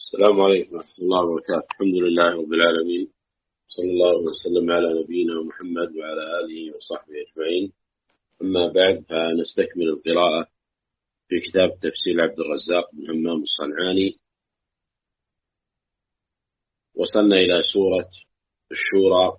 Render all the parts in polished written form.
السلام عليكم ورحمة الله وبركاته. الحمد لله رب العالمين، صلى الله وسلم على نبينا محمد وعلى آله وصحبه أجمعين. أما بعد، فنستكمل القراءة في كتاب تفسير عبد الرزاق بن همام الصنعاني. وصلنا إلى سورة الشورى،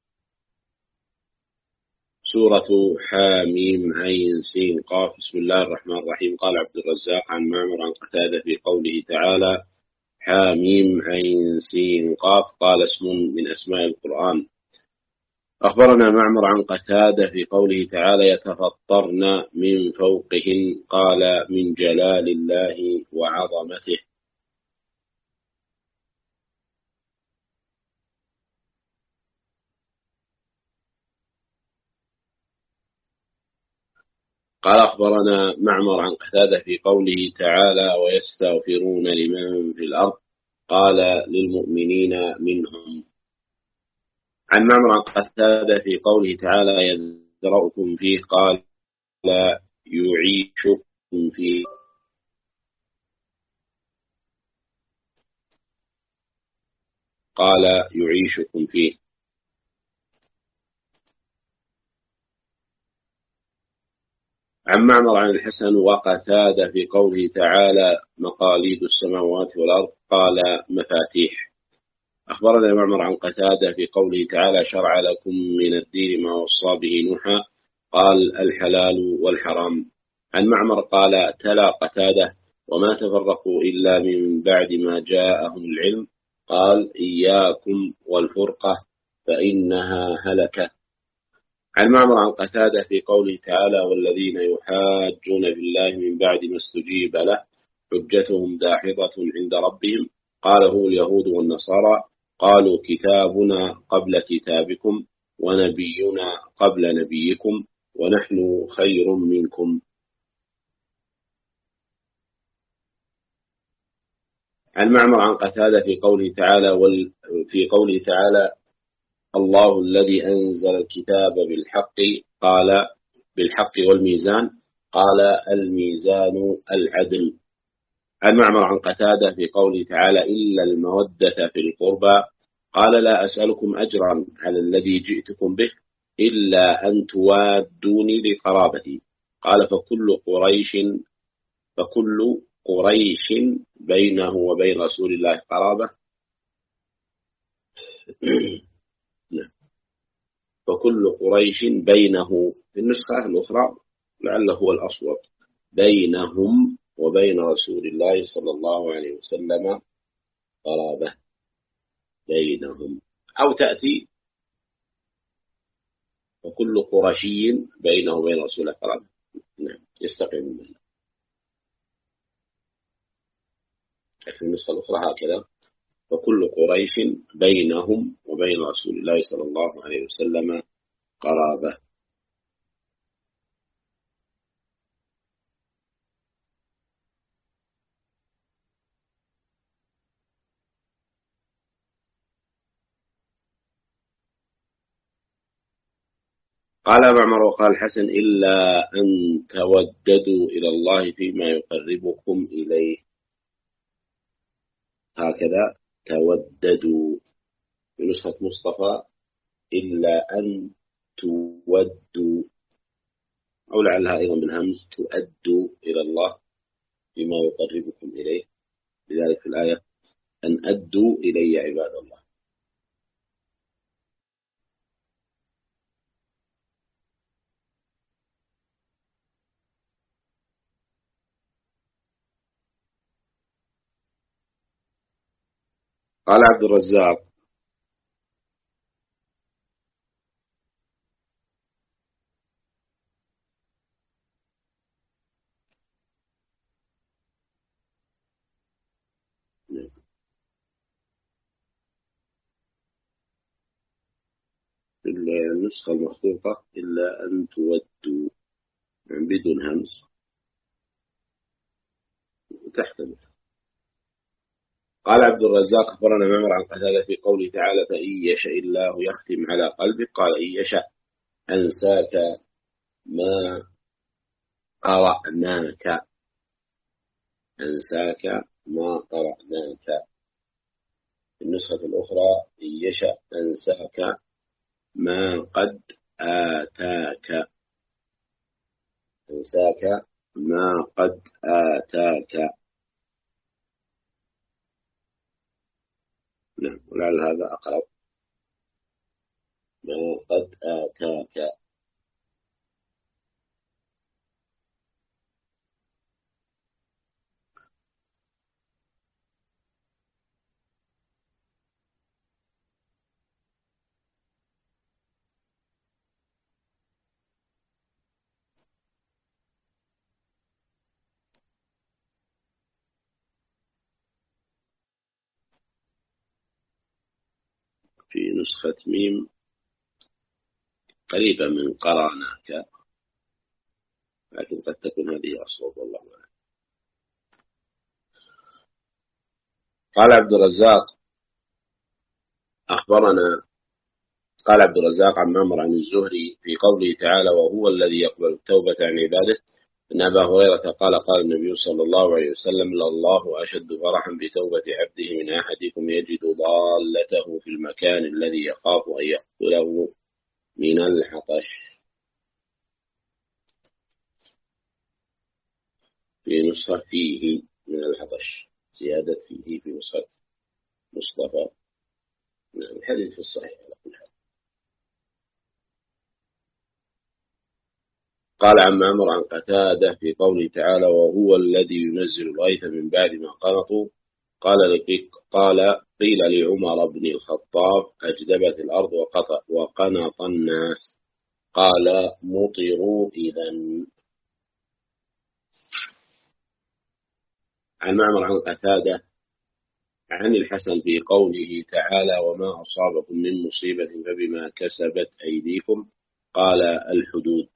سورة حاميم عين سين قاف. بسم الله الرحمن الرحيم. قال عبد الرزاق عن معمر عن قتادة في قوله تعالى حاميم عين سين قاف قال اسم من أسماء القرآن. أخبرنا معمر عن قتادة في قوله تعالى يتفطرن من فوقهن قال من جلال الله وعظمته. قال أخبرنا معمر عن قتادة في قوله تعالى ويستغفرون لمن في الأرض قال للمؤمنين منهم. عن معمر عن قتادة في قوله تعالى يذرأكم فيه قال يعيشكم فيه. قال يعيشكم فيه. عن معمر عن الحسن وقتادة في قوله تعالى مقاليد السماوات والأرض قال مفاتيح. أخبرنا معمر عن قتادة في قوله تعالى شرع لكم من الدين ما وصى به نوحا قال الحلال والحرام. عن معمر قال تلا قتادة وما تفرقوا إلا من بعد ما جاءهم العلم قال إياكم والفرقة فإنها هلكة. عن معمر عن قتادة في قوله تعالى والذين يحاجون بالله من بعد ما استجيب له حجتهم داحضة عند ربهم قال هم اليهود والنصارى قالوا كتابنا قبل كتابكم ونبينا قبل نبيكم ونحن خير منكم. عن معمر عن قتادة في قوله تعالى الله الذي أنزل الكتاب بالحق قال بالحق والميزان قال الميزان العدل. عن معمر عن قتادة في قوله تعالى إلا المودة في القربى قال لا أسألكم أجرا على الذي جئتكم به إلا أن توادوني لقرابتي قال فكل قريش بينه وبين رسول الله قرابة. فكل قريش بينه في النسخة الأخرى لعله هو الأصوب بينهم وبين رسول الله صلى الله عليه وسلم قرابة بينهم أو تأتي وكل قرشي بينه وبين رسول الله قرابة. نعم يستقيم منه. في النسخة الأخرى هكذا وكل قريش بينهم وبين رسول الله صلى الله عليه وسلم قرابة. قال معمر وقال الحسن إلا أن توددوا إلى الله فيما يقربكم إليه. هكذا توددوا. في نسخة مصطفى إلا أن تودوا أو لعلها أيضا بالهمز تؤدوا إلى الله فيما يقربكم إليه. لذلك في الآية أن أدوا إلي عباد الله. قال عبد الرزاق في النسخة المخطوطة إلا أن تودوا يعني بدون همز تحتمل. قال عبد الرزاق أخبرنا معمر عن قتادة في قوله تعالى فإن يشاء الله يختم على قلبك قال إن يشاء أنساك ما قرأناك أنساك ما قرأناك. في النسخة الأخرى إن يشأ أنساك ما قد آتاك. أنساك ما قد آتاك. نعم، ولعل هذا أقرب. ما قد آتاك. في نسخة ميم قريبة من قراناك، لكن قد تكون هذه أصوب، والله أعلم. قال عبد الرزاق أخبرنا. قال عبد الرزاق عن معمر عن الزهري في قوله تعالى: وهو الذي يقبل التوبة عن عباده، أن أبا هريرة قال: قال النبي صلى الله عليه وسلم: لله أشد فرحا بتوبة عبده من أحدكم يجد ضالته في المكان الذي يخاف أن يقتله من العطش. في نسخة فيه من العطش، زيادة فيه في نسخة مصطفى. الحديث في الصحيح على كل حال. قال عن معمر عن قتادة في قوله تعالى: وهو الذي ينزل الغيث من بعد ما قنطوا. قال قيل لعمر بن الخطاب: أجدبت الأرض وقنط الناس. قال: مطروا إذن. عن معمر عن قتادة عن الحسن في قوله تعالى: وما أصابكم من مصيبة فبما كسبت أيديكم. قال: الحدود.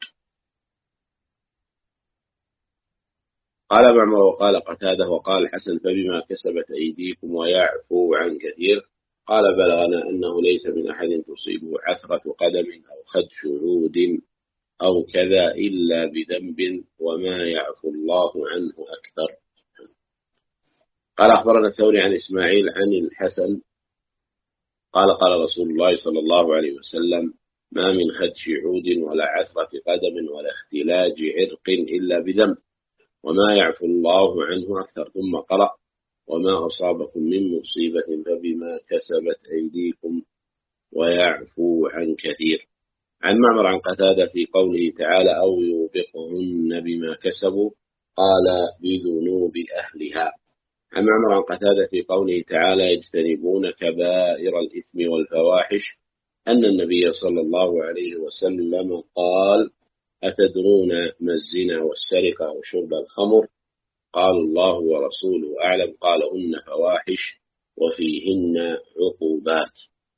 قال معمر وقال قتادة وقال الحسن: فبما كسبت أيديكم ويعفو عن كثير. قال: بلغنا أنه ليس من أحد تصيبه عثرة قدم أو خدش عود أو كذا إلا بذنب، وما يعفو الله عنه أكثر. قال أخبرنا الثوري عن إسماعيل عن الحسن قال: قال رسول الله صلى الله عليه وسلم: ما من خدش عود ولا عثرة قدم ولا اختلاج عرق إلا بذنب، وما يعفو الله عنه أكثر. ثم قرأ: وما أصابكم من مصيبة فبما كسبت أيديكم ويعفو عن كثير. عن معمر عن قتادة في قوله تعالى: أو يوبقهن بما كسبوا. قال: بذنوب أهلها. عن معمر عن قتادة في قوله تعالى: يجتنبون كبائر الإثم والفواحش، أن النبي صلى الله عليه وسلم قال: أتدرون ما الزنا والسرقة وشرب الخمر؟ قالوا: الله ورسوله أعلم. قال: هن فواحش وفيهن عقوبات.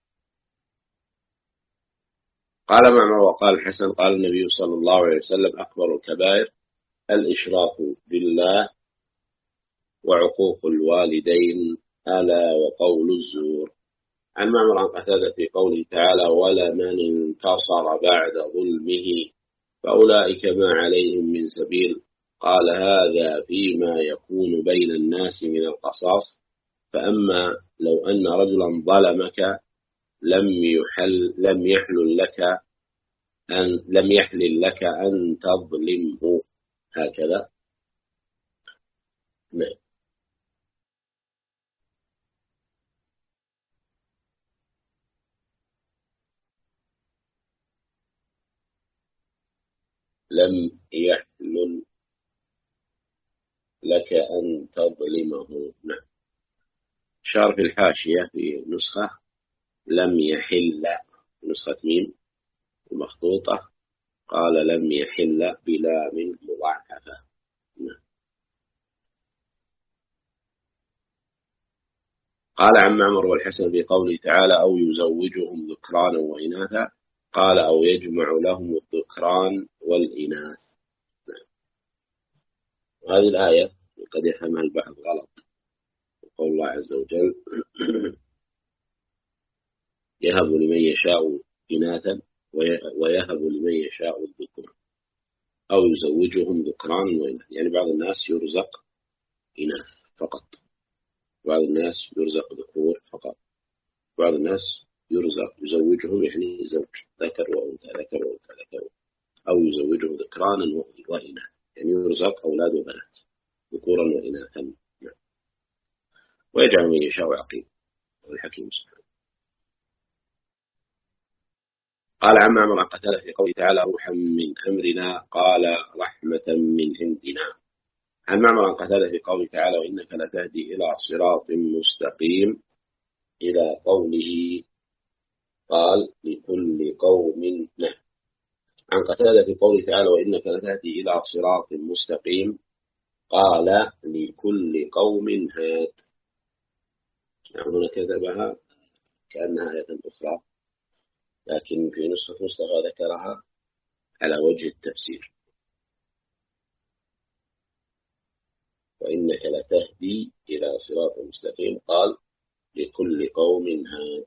قال معمر وقال الحسن: قال النبي صلى الله عليه وسلم: أكبر الكبائر الإشراك بالله وعقوق الوالدين، ألا وقول الزور. عن معمر عن قتادة في قوله تعالى: ولمن انتصر بعد ظلمه فأولئك ما عليهم من سبيل. قال: هذا فيما يكون بين الناس من القصاص. فأما لو أن رجلا ظلمك لم يحلل لك أن تظلمه. هكذا. نعم. لم يحلل لك أن تظلمه. نعم. شار في الحاشية في نسخة لم يحل، نسخة ميم المخطوطة، قال: لم يحل بلام مضاعفة. نعم. قال عن معمر والحسن في قوله تعالى: أو يزوجهم ذكرانا وإناثا. قال: أو يجمع لهم الذكران والإناث. نعم. وهذه الآية قد يفهمها البعض غلط. قول الله عز وجل: يهب لمن يشاء إناثا ويهب لمن يشاء الذكور، أو يزوجهم ذكرانا وإناث. يعني بعض الناس يرزق إناث فقط، بعض الناس يرزق ذكور فقط. بعض الناس يرزق يزوجهم يعني زوج ذكر وأنثى ذكر وأنثى ذكر وأنثى، أو يزوجهم ذكرانا وإناثا، يعني يرزق أولاد وبنات ذكورا وإناثا. نعم. ويجعل من يشاء عقيم والحكيم سبحانه. قال عن معمر عن قتادة في قوله تعالى روحا من أمرنا قال رحمة من عندنا. عن معمر عن قتادة في قوله تعالى وإنك لتهدي إلى صراط مستقيم إلى قوله قال لكل قوم نهد. عن قتادة في قوله تعالى وإنك لتهدي إلى صراط مستقيم قال لكل قوم هاد. يعني هنا كتبها كأنها آية أخرى، لكن في نسخة مصطفى ذكرها على وجه التفسير وإنك لتهدي إلى صراط مستقيم قال لكل قوم هاد.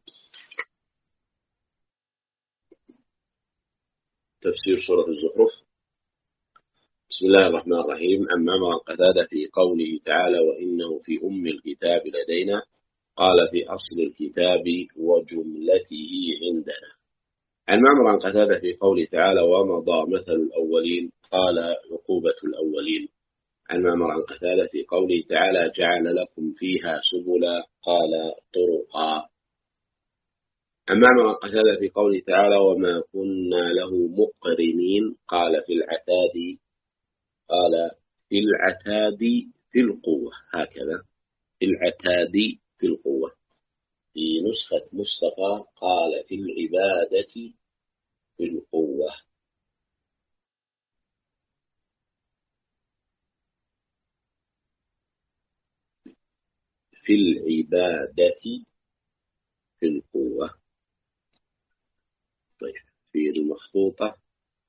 تفسير سورة الزخرف. بسم الله الرحمن الرحيم. عن معمر قتادة في قوله تعالى وإنه في أم الكتاب لدينا قال في أصل الكتاب وجملته عندنا. عن معمر عن قتادة في قوله تعالى ومضى مثل الأولين قال عقوبة الأولين. عن معمر عن قتادة في قوله تعالى جعل لكم فيها سبلا قال طرقا. عن معمر عن قتادة في قوله تعالى وما كنا له مقرنين قال في العتاد قال في العتاد في القوة، هكذا في العتاد في القوة. في نسخة مصطفى قال في العبادة في القوة. في العبادة في القوة. طيب في المخطوطة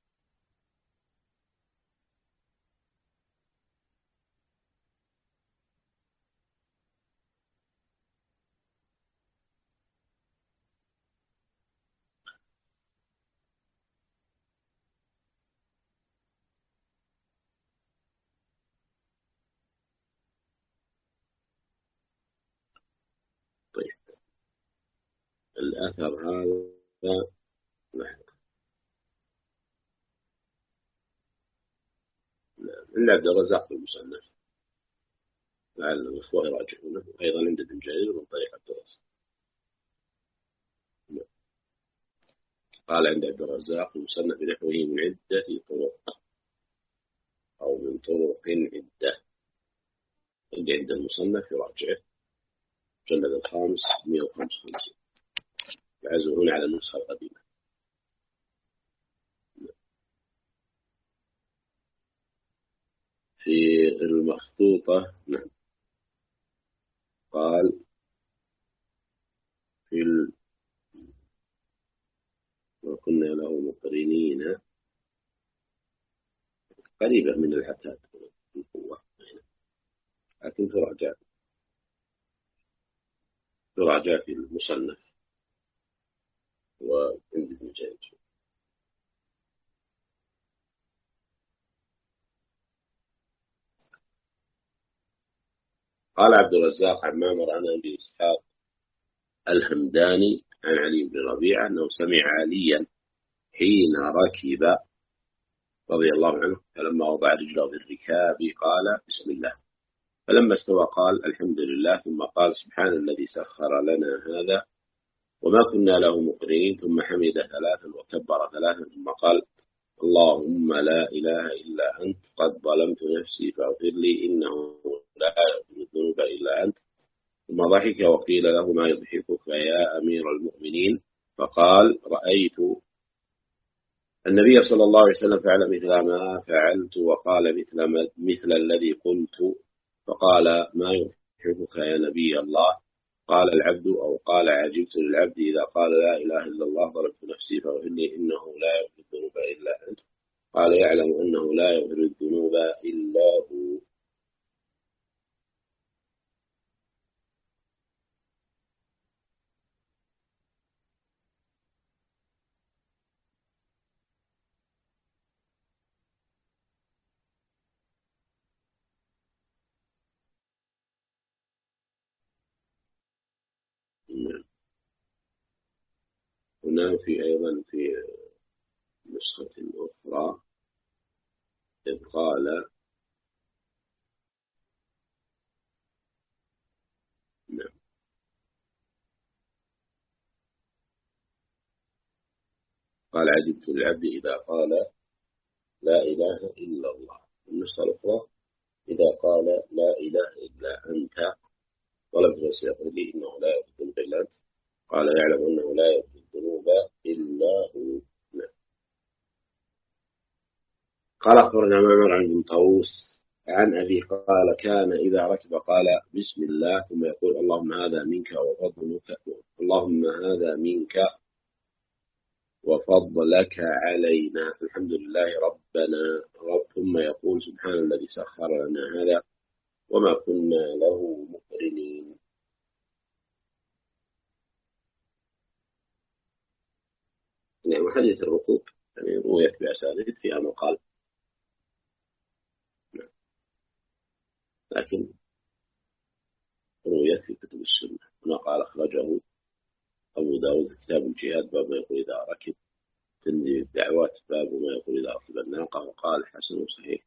طيب الأثر هذا عند عبد الرزاق في المصنف، لعل الإخوة يراجعونه، أيضا عند ابن جرير من طريق عبد الرزاق. قال عند عبد الرزاق المصنف بنحوه من عدة طرق أو من طرق عدة. عند المصنف يراجعه مجلد الخامس 155. العزو هنا على النسخة القديمة. في المخطوطة نعم قال في وكنا له مقرنين قريبة من العتاد في القوة، لكن تراجع في المصنف وعند ابن جرير. قال عبد الرزاق عن معمر عن أبي إسحاق الهمداني عن علي بن ربيعة أنه سمع عليا حين ركب رضي الله عنه فلما وضع رجله بالركاب قال بسم الله، فلما استوى قال الحمد لله، ثم قال سبحان الذي سخر لنا هذا وما كنا له مقرنين، ثم حمد ثلاثا وكبر ثلاثا ثم قال اللهم لا إله إلا أنت قد ظلمت نفسي فاغفر لي إنه لا يغفر الذنوب إلا أنت، ثم ضحك وقيل له ما يضحكك يا أمير المؤمنين، فقال رأيت النبي صلى الله عليه وسلم فعل مثل ما فعلت وقال مثل الذي قلت، فقال ما يضحكك يا نبي الله؟ قال العبد أو قال عجبت للعبد إذا قال لا إله إلا الله ظلمت نفسي فاغفر لي إنه لا يغفر الذنوب إلا أنت. قال يعلم أنه لا يغفر الذنوب إلا هو. هنا في أيضا في نسخة أخرى إذ قال نعم قال عجبت للعبد إذا قال لا إله إلا الله. النسخة الأخرى إذا قال لا إله إلا أنت ولم تفسر لي إنه لا يغفر الذنوب إلا أنت قال يعلم أنه لا يغفر الذنوب إلا هو. نعم. قال أخبرنا معمر عن ابن طاووس عن أبي قال كان إذا ركب قال بسم الله ثم يقول اللهم هذا منك وفضلك اللهم هذا منك وفضلك علينا الحمد لله ربنا ثم يقول سبحان الذي سخر لنا هذا وما كنا له مقرنين. يعني حديث الركوب يعني رويت بأسانيد فيها مقال لكن رويت في كتب السنة. هنا قال أخرجه أبو داود كتاب الجهاد باب ما يقول إذا ركب تنزيل الدعوات باب ما يقول إذا أصب الناقة وقال حسن صحيح.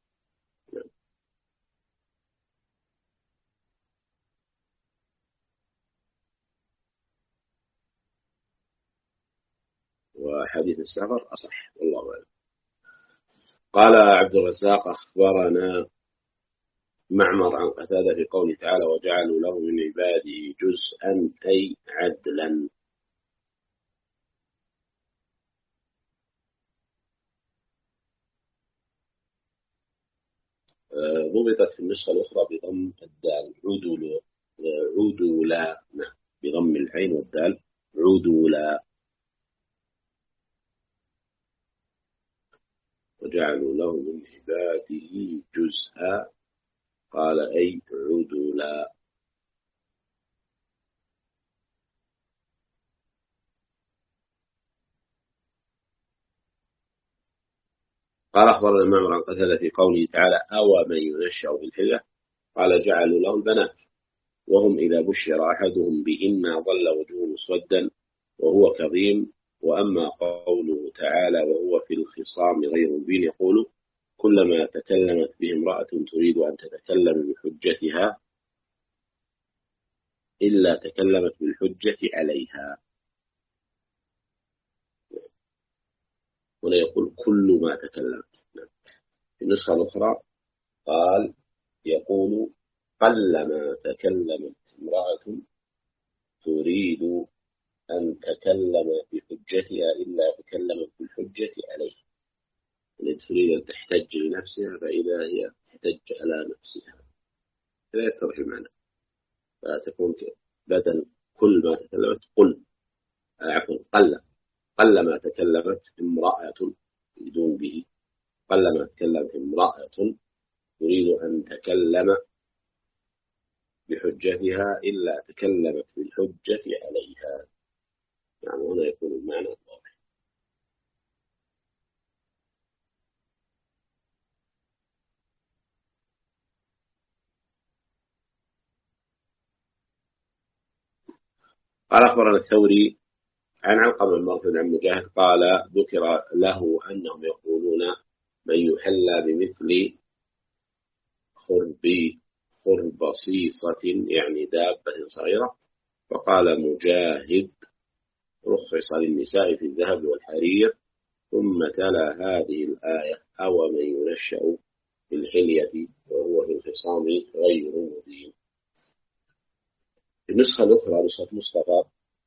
وحديث السفر أصح والله أعلم. قال عبد الرزاق أخبرنا معمر عن قتادة في قوله تعالى وجعلوا له من عباده جزءا أي عدلا. ضبطت في النسخة الأخرى بضم الدال عدل عدولا نعم بضم العين والدال عدولا وجعلوا له من عباده جزءا قال أي عدولا. قال أخبرنا معمر عن قتادة في قوله تعالى أو من ينشأ في الحلة قال جعلوا له البنات وهم إذا بشر أحدهم بإن ظل وجهه مسودا وهو كظيم. وأما قوله تعالى وهو في الخصام غير مبين يقول كلما تكلمت به امرأة تريد أن تتكلم بحجتها إلا تكلمت بالحجة عليها. هنا يقول كل ما تكلمت. في النسخة الأخرى قال يقول قلما تكلمت امرأة تريد أن تكلم بحجتها إلا تكلمت بالحجة عليه. التي تريد أن تحتج لنفسها فإذا هي تحتج على نفسها لا يترك المعنى فتكون بدل كل ما تكلمت قل عفوا قل ما تكلمت امرأة بدون به قل ما تكلمت امرأة تريد أن تكلم بحجتها إلا تكلمت بالحجة عليها. يعني هنا يكون المعنى واضح. قال أخبرنا الثوري عن علقمة بن مرثد عن مجاهد قال ذكر له أنهم يقولون من يحلى بمثل خربصيصة يعني دابة صغيرة فقال مجاهد رخص للنساء في الذهب والحرير ثم تلا هذه الآية أو من ينشأ في الحلية وهو في الخصام غير مبين. النسخة الأخرى نسخة مصطفى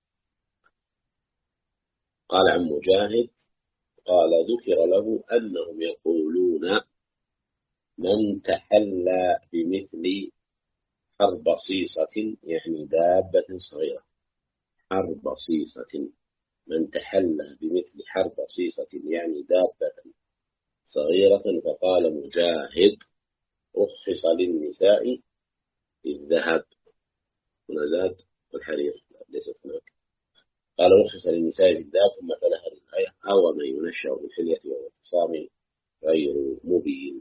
قال عن مجاهد قال ذكر له أنهم يقولون من تحلى بمثل حربصيصة يعني دابة صغيرة حربصيصة من تحلى بمثل حربصيصة يعني دابة صغيرة فقال مجاهد رخص للنساء الذهب هنا زاد والحرير ليست هناك قال رخص للنساء في الذهب ثم تلا هذه الآية أو من ينشأ بالحلية والاعتصام غير مبين.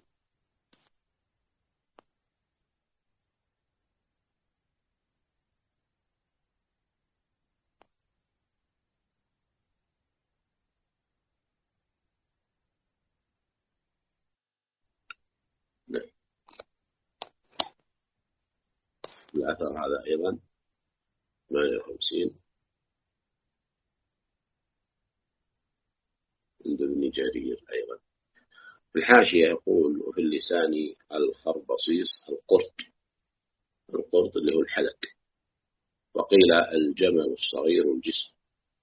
الأثر هذا أيضا 58 عند ابن جرير أيضا. في الحاشية يقول: وفي اللسان الخربصيص القرط اللي هو الحلق، وقيل الجمل الصغير الجسم.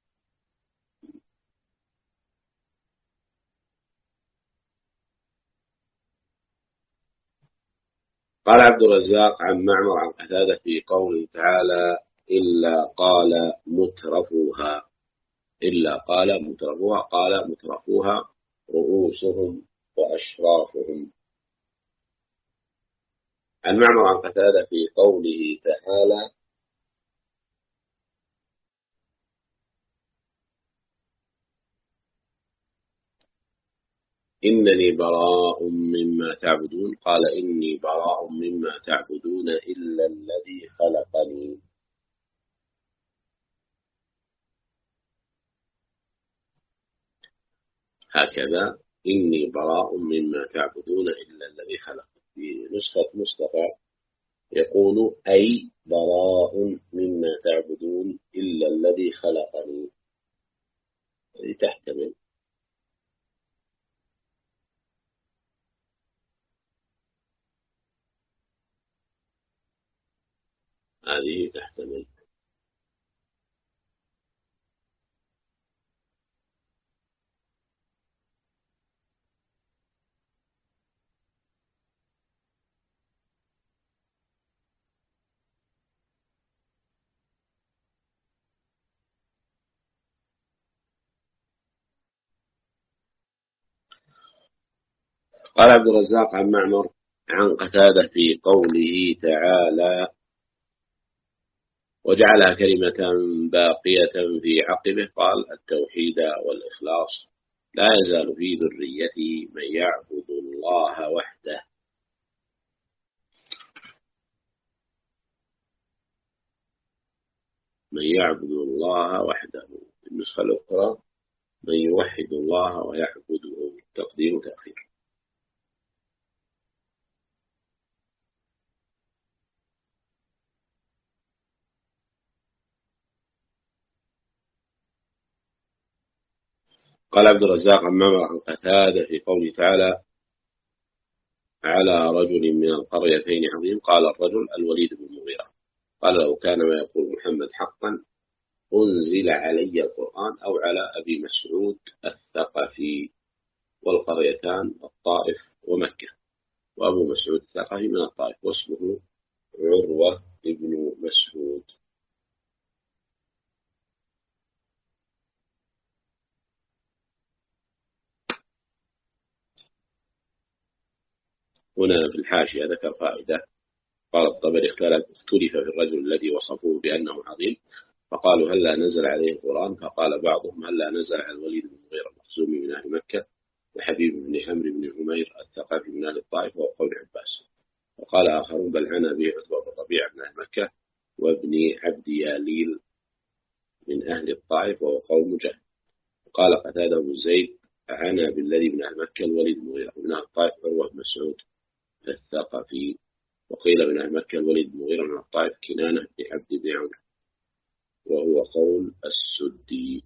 قال عبد الرزاق عن معمر عن قتادة في قوله تعالى: إلا قال مترفوها، قال مترفوها رؤوسهم وأشرافهم. عن معمر عن قتادة في قوله تعالى: إنني براء مما تعبدون، قال إني براء مما تعبدون إلا الذي خلقني. هكذا: إني براء مما تعبدون إلا الذي خلقني. في نسخة مصطفى يقول: أي براء مما تعبدون إلا الذي خلقني. هذه تحتمل. هذه تحتمل. قال عبد الرزاق عن معمر عن قتادة في قوله تعالى: وجعلها كلمة باقية في عقبه، قال: التوحيد والإخلاص. لا يزال في ذريتي من يعبد الله وحده. من يعبد الله وحده. النسخة الأخرى: من يوحد الله ويعبده. تقديم وتأخير. قال عبد الرزاق عن معمر عن قتادة في قوله تعالى: على رجل من القريتين عظيم، قال الرجل الوليد بن المغيرة. قال: لو كان ما يقول محمد حقا أنزل علي القرآن أو على أبي مسعود الثقفي. والقريتان الطائف ومكة، وأبو مسعود الثقفي من الطائف، واسمه عروة بن مسعود. هنا في الحاشية ذكر فائدة. قال الطبري: اختلف في الرجل الذي وصفوه بأنه عظيم، فقالوا: هل لا نزل عليه القرآن؟ فقال بعضهم: هل لا نزل على الوليد بن المغيرة المخزومي من أهل مكة، وحبيب بن عمرو بن عمير الثقفي من أهل الطائف، وهو قول عباس. وقال آخرون: بل عنا به عتبة بن ربيعة من أهل مكة، وابن عبد ياليل من أهل الطائف، وهو قول مجاهد. وقال قتادة بن زيد: عنا بالذي من أهل مكة الوليد بن المغيرة، من أهل الطائف عروة بن مسعود الثقفي. وقيل من أهل مكة الوليد بن المغيرة، من الطائف كنانة بن عبد بن عمرو، وهو قول السدي.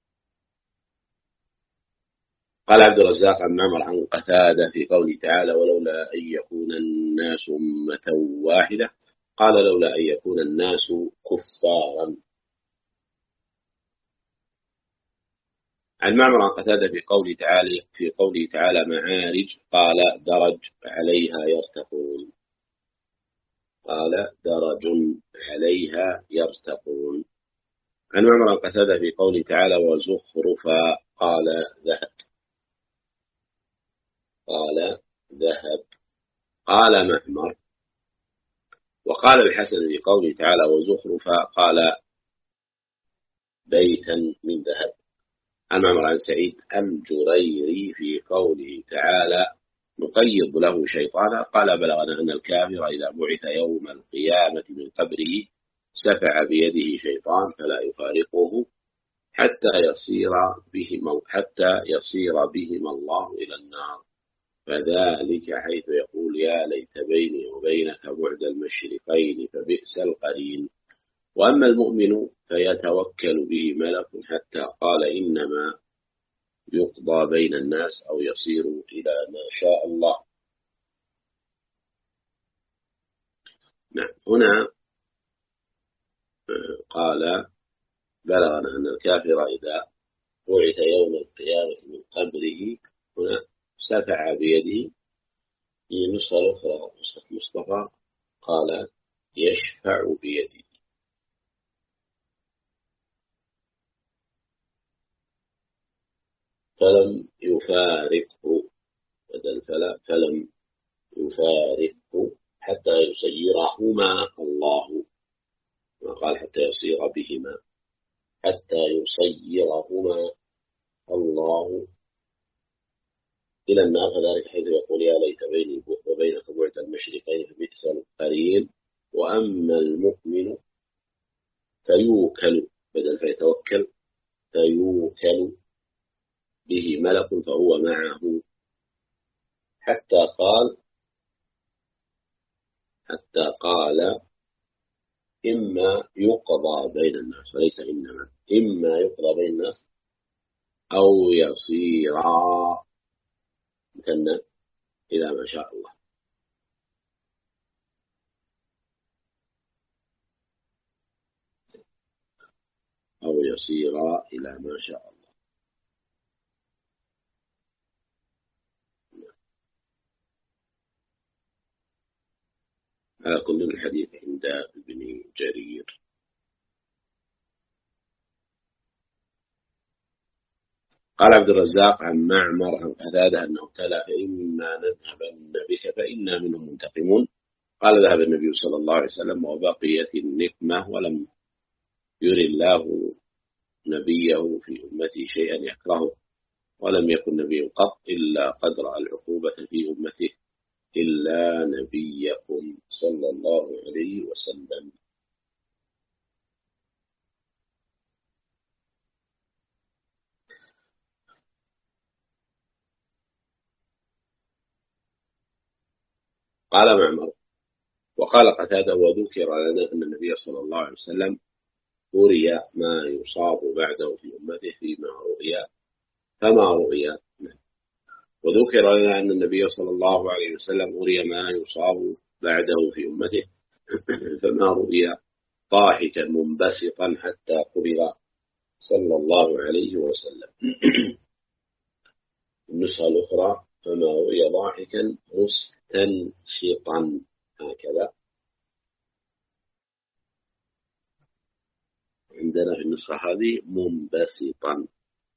قال عبد الرزاق عن معمر عن قتادة في قوله تعالى: ولولا أن يكون الناس أمة واحدة، قال: لولا أن يكون الناس كفارا. عن معمر عن قتادة في قوله تعالى معارج، قال: درج عليها يرتقون. عن معمر عن قتادة في قوله تعالى: وزخرفا، قال: ذهب. قال معمر: وقال الحسن في قوله تعالى: وزخرفا، قال: بيتا من ذهب. عن معمر عن سعيد الجريري في قوله تعالى: نقيض له شيطانا، قال: بلغنا أن الكافر إذا بعث يوم القيامة من قبره سفع بيده شيطان فلا يفارقه حتى يصير بهما الله إلى النار. فذلك حيث يقول يا ليت بيني وبينك بعد المشرقين فبئس القرين. وأما المؤمن فيتوكل به ملك حتى قال إنما يقضى بين الناس أو يصير إلى ما شاء الله. نعم. هنا قال بلغنا أن الكافر إذا بعث يوم القيامة من قبره هنا سفع بيده. في النسخة الأخرى نسخة مصطفى قال يشفع بيده. فلم يفارقه بدل فلم يفارقه حتى يسيرهما الله، وقال حتى يصير بهما، حتى يصيرهما الله إلى النار. فذلك حيث يقول يا ليت بيني وبينك بعد المشرقين فبئس القرين. وأما المؤمن فيوكل بدل فيتوكل، فيوكل به ملك فهو معه حتى قال إما يقضى بين الناس، وليس إما يقضى بين الناس أو يصيرا مثنى إلى ما شاء الله. أو يصيرا إلى ما شاء الله. على كل الحديث عند ابن جرير. قال عبد الرزاق عن معمر عن قتادة أنه تلا فإما نذهبن بك فإنا منهم منتقمون. قال ذهب النبي صلى الله عليه وسلم وبقيت النقمة ولم ير الله نبيه في أمته شيئا يكرهه، ولم يكن نبي قط إلا قد رأى العقوبة في أمته إلا نبيكم صلى الله عليه وسلم. قال معمر وقال قتادة وذكر لنا أن النبي صلى الله عليه وسلم أري ما يصاب بعده في أمته فما رؤي. وذكر لنا أن النبي صلى الله عليه وسلم أري ما يصاب بعده في أمته فما رؤي ضاحكا منبسطا حتى قبر صلى الله عليه وسلم. النسخة الأخرى فما رؤي ضاحكا مستنشطا هكذا. عندنا في النسخة هذه منبسطا.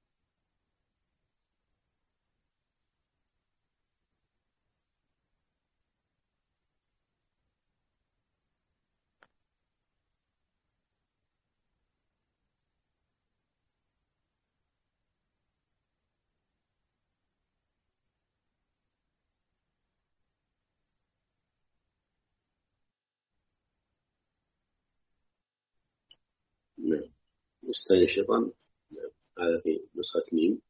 مستنشطا هذا في نسخة ميم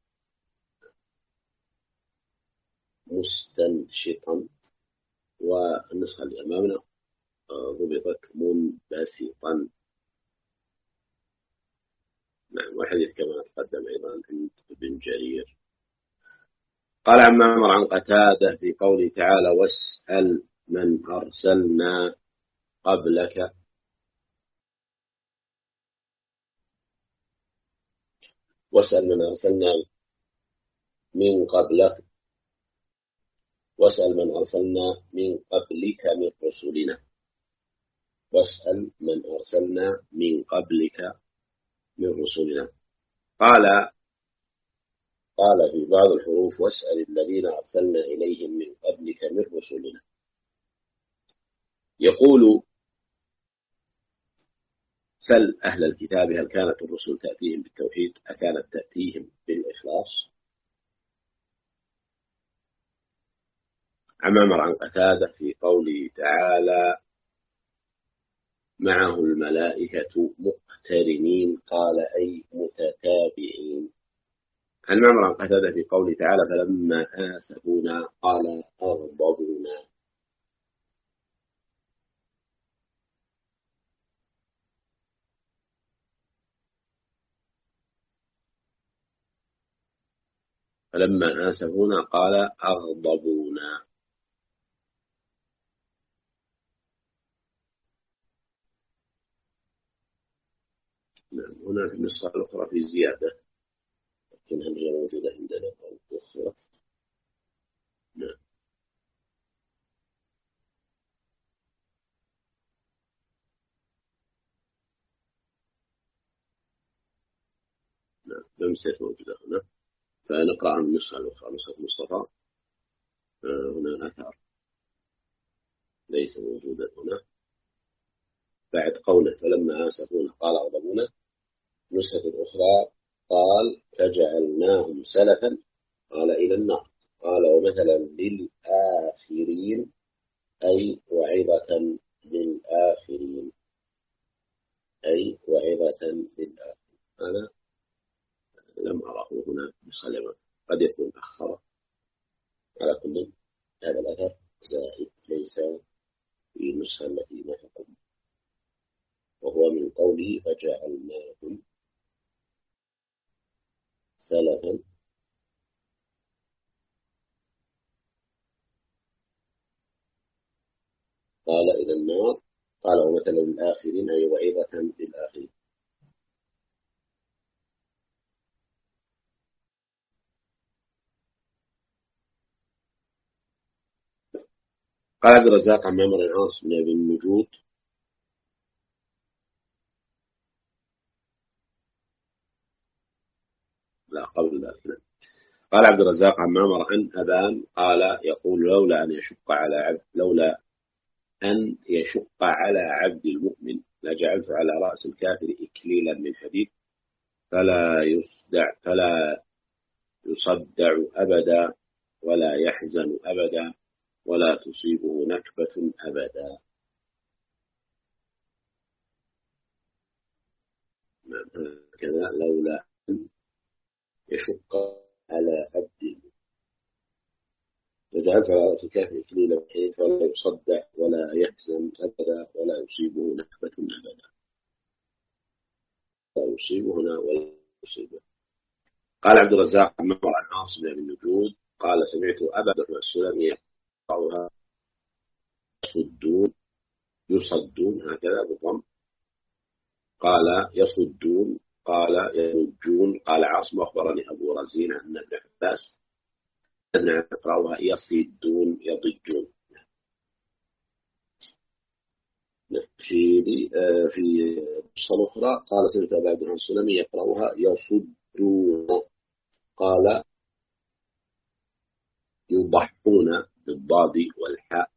مستنشطا، والنسخة اللي أمامنا ضبطت منبسطا. نعم. والحديث كما تقدم أيضا عند ابن جرير. قال عن معمر عن قتادة في قوله تعالى واسأل من أرسلنا قبلك. واسأل من أرسلنا من قبلك، واسأل من أرسلنا من قبلك من رسلنا. واسأل من أرسلنا من قبلك من رسلنا. قال في بعض الحروف واسأل الذين أرسلنا إليهم من قبلك من رسلنا. يقول سل أهل الكتاب هل كانت الرسل تأتيهم بالتوحيد أكانت تأتيهم بالإخلاص. عن معمر عن قتادة في قوله تعالى معه الملائكة مقترنين قال أي متتابعين. عن معمر عن قتادة في قوله تعالى فلما آسفونا قال أغضبونا. فلما آسفونا قال أغضبونا. نعم. هنا في النسخة الأخرى في زيادة لكن هل هي موجودة عندنا أو أخرى؟ نعم. نعم ليست موجودة هنا. فنقرأ عن النسخة الأخرى نسخة مصطفى. هنا أثر ليس موجودا هنا. بعد قوله فلما آسفونا قال أغضبونا نسخة الأخرى قال فجعلناهم سلفا قال إلى النار قال ومثلا للآخرين أي وعظة للآخرين أي وعظة للآخرين. أنا لم أراه هنا بصلمة قد يكون أخر. على كل هذا الأثر زائد ليس في النسخة التي معكم وهو من قوله فجعلناهم سلفا قال إلى النار قال ومثل للآخرين أي وعظة للآخرين. قال عبد الرزاق عن معمر العاص بن أبي النجود لا قبل ذلك. قال عبد الرزاق عن معمر عن أبان قال يقول لولا أن يشق على عبد المؤمن لجعلت على رأس الكافر إكليلا من حديد فلا يصدع أبدا ولا يحزن أبدا ولا تصيبه نكبة أبدا. كذا لولا أن يشق على عبد وجعلت على رأس الكافر إكليلا من حديد فلا يصدع ولا يحزن أبدا ولا يصيبه نكبة أبدا. لا يصيبه هنا ولا يصيبه. قال عبد الرزاق عن معمر عن عاصم بن النجود قال سمعت أبا بكر السلمي يقرأها يصدون هكذا بالضم قال يصدون قال يرجون. قال عاصم أخبرني أبو رزين أن ابن عباس أن يقرأها يصدون يضجون. في قصة أخرى قال سمعت أبا بكر السلمي يقرأها يصدون قال يضحون بالضاد والحاء.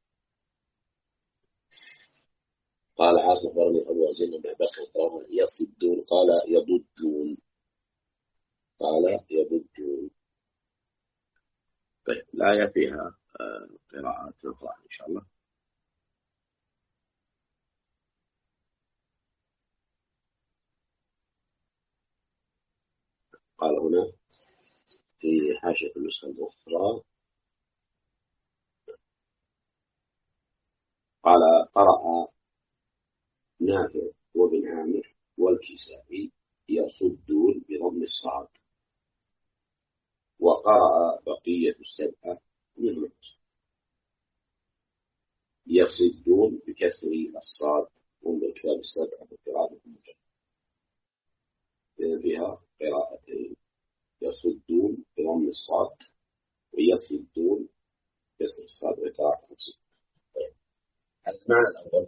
قال عاصم أخبرني أبو عزيز بن عباس يقرأها يصدون قال يضجون قال يضجون. طيب الآية فيها قراءات نقرأ إن شاء الله. قال هنا في حاشية النسخة الأخرى قال قرأ نافع وابن عامر والكسائي يصدون بضم الصاد وقرأ بقية السبعة منهم يصدون بكسر الصاد ومن كتاب السبعة بقراءة المجد فيها قراءتين يصدون بضم الصاد ويصدون بكسر الصاد بقراءة الصاد. المعنى الأول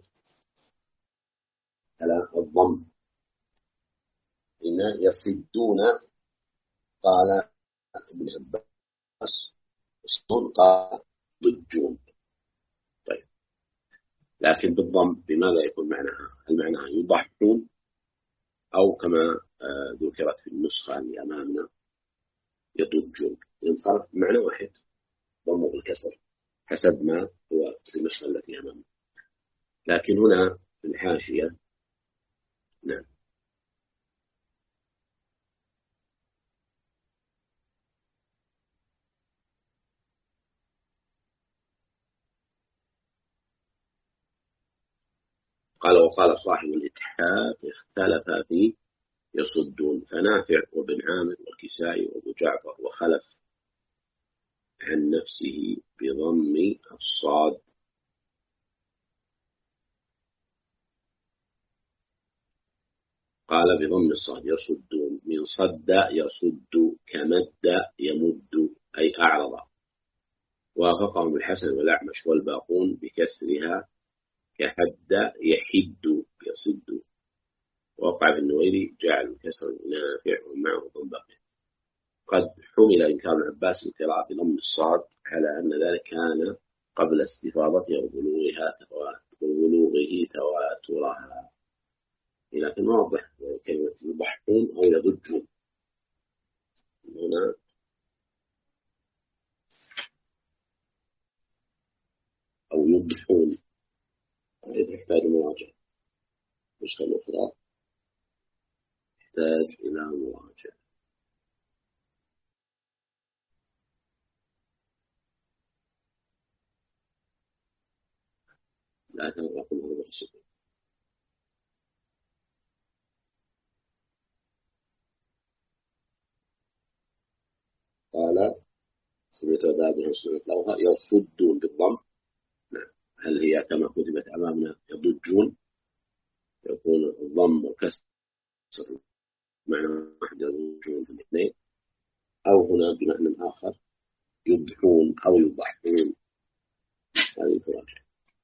على الضم إن يصدون قال ابن عباس يصدون قال ضجون. طيب لكن بالضم بماذا يكون معناها؟ المعنى يضحون أو كما ذكرت في النسخة اللي أمامنا يضجون. صار معنى واحد ضم بالكسر حسب ما هو في النسخة التي أمامنا. لكن هنا في الحاشية نعم قال وقال صاحب الإتحاف اختلف في يصدون، فنافع وابن عامر والكسائي وابو جعفر وخلف عن نفسه بضم الصاد. قال بضم الصاد يصدون، من صد يصد كمد يمد أي أعرض. وافقهم الحسن والأعمش والباقون بكسرها كحد يحد يصد. ووقع في النويري جعل الكسر نافع ومعه ضم باقي. قد حمل إنكار العباس القراءة بضم الصاد على أن ذلك كان قبل استفاضتها وبلوغه تواترها، لكن واضح كلمة يضحون أو يضجون هنا أو يضحون يحتاج مراجعة، نسخة أخرى يحتاج إلى مراجعة. لكن الرقم هو بحسب. قال سمعت بابها سمعت لوها يصدون بالضم. نعم. هل هي كما كتبت أمامنا يضجون؟ يكون الضم والكسر معنى واحد يضجون في الاثنين، أو هنا بمعنى آخر يضحون أو يضحون. هذه تراجع.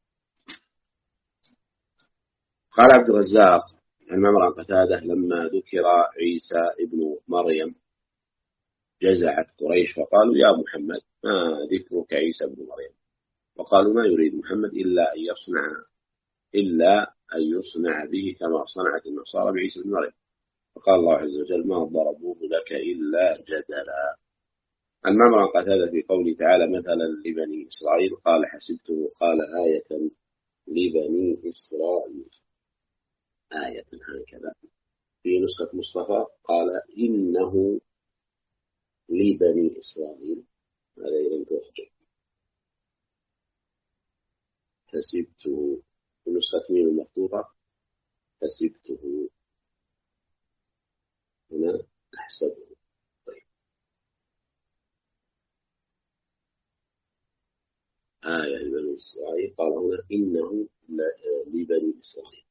قال عبد الرزاق عن معمر عن قتادة لما ذكر عيسى ابن مريم جزعت قريش فقالوا يا محمد ما ذكرك عيسى ابن مريم؟ وقالوا ما يريد محمد إلا أن يصنع به كما صنعت النصارى بعيسى بن مريم. فقال الله عز وجل ما ضربوه لك إلا جدلا. عن معمر عن قتادة في قوله تعالى مثلا لبني إسرائيل قال حسبته قال آية لبني إسرائيل، آية هكذا. في نسخة مصطفى قال إنه لبني إسرائيل، هذا لم تخرج. حسبته في نسخة ميم المخطوطة حسبته، هنا أحسبه. طيب. آية لبني إسرائيل قال هنا إنه لبني إسرائيل.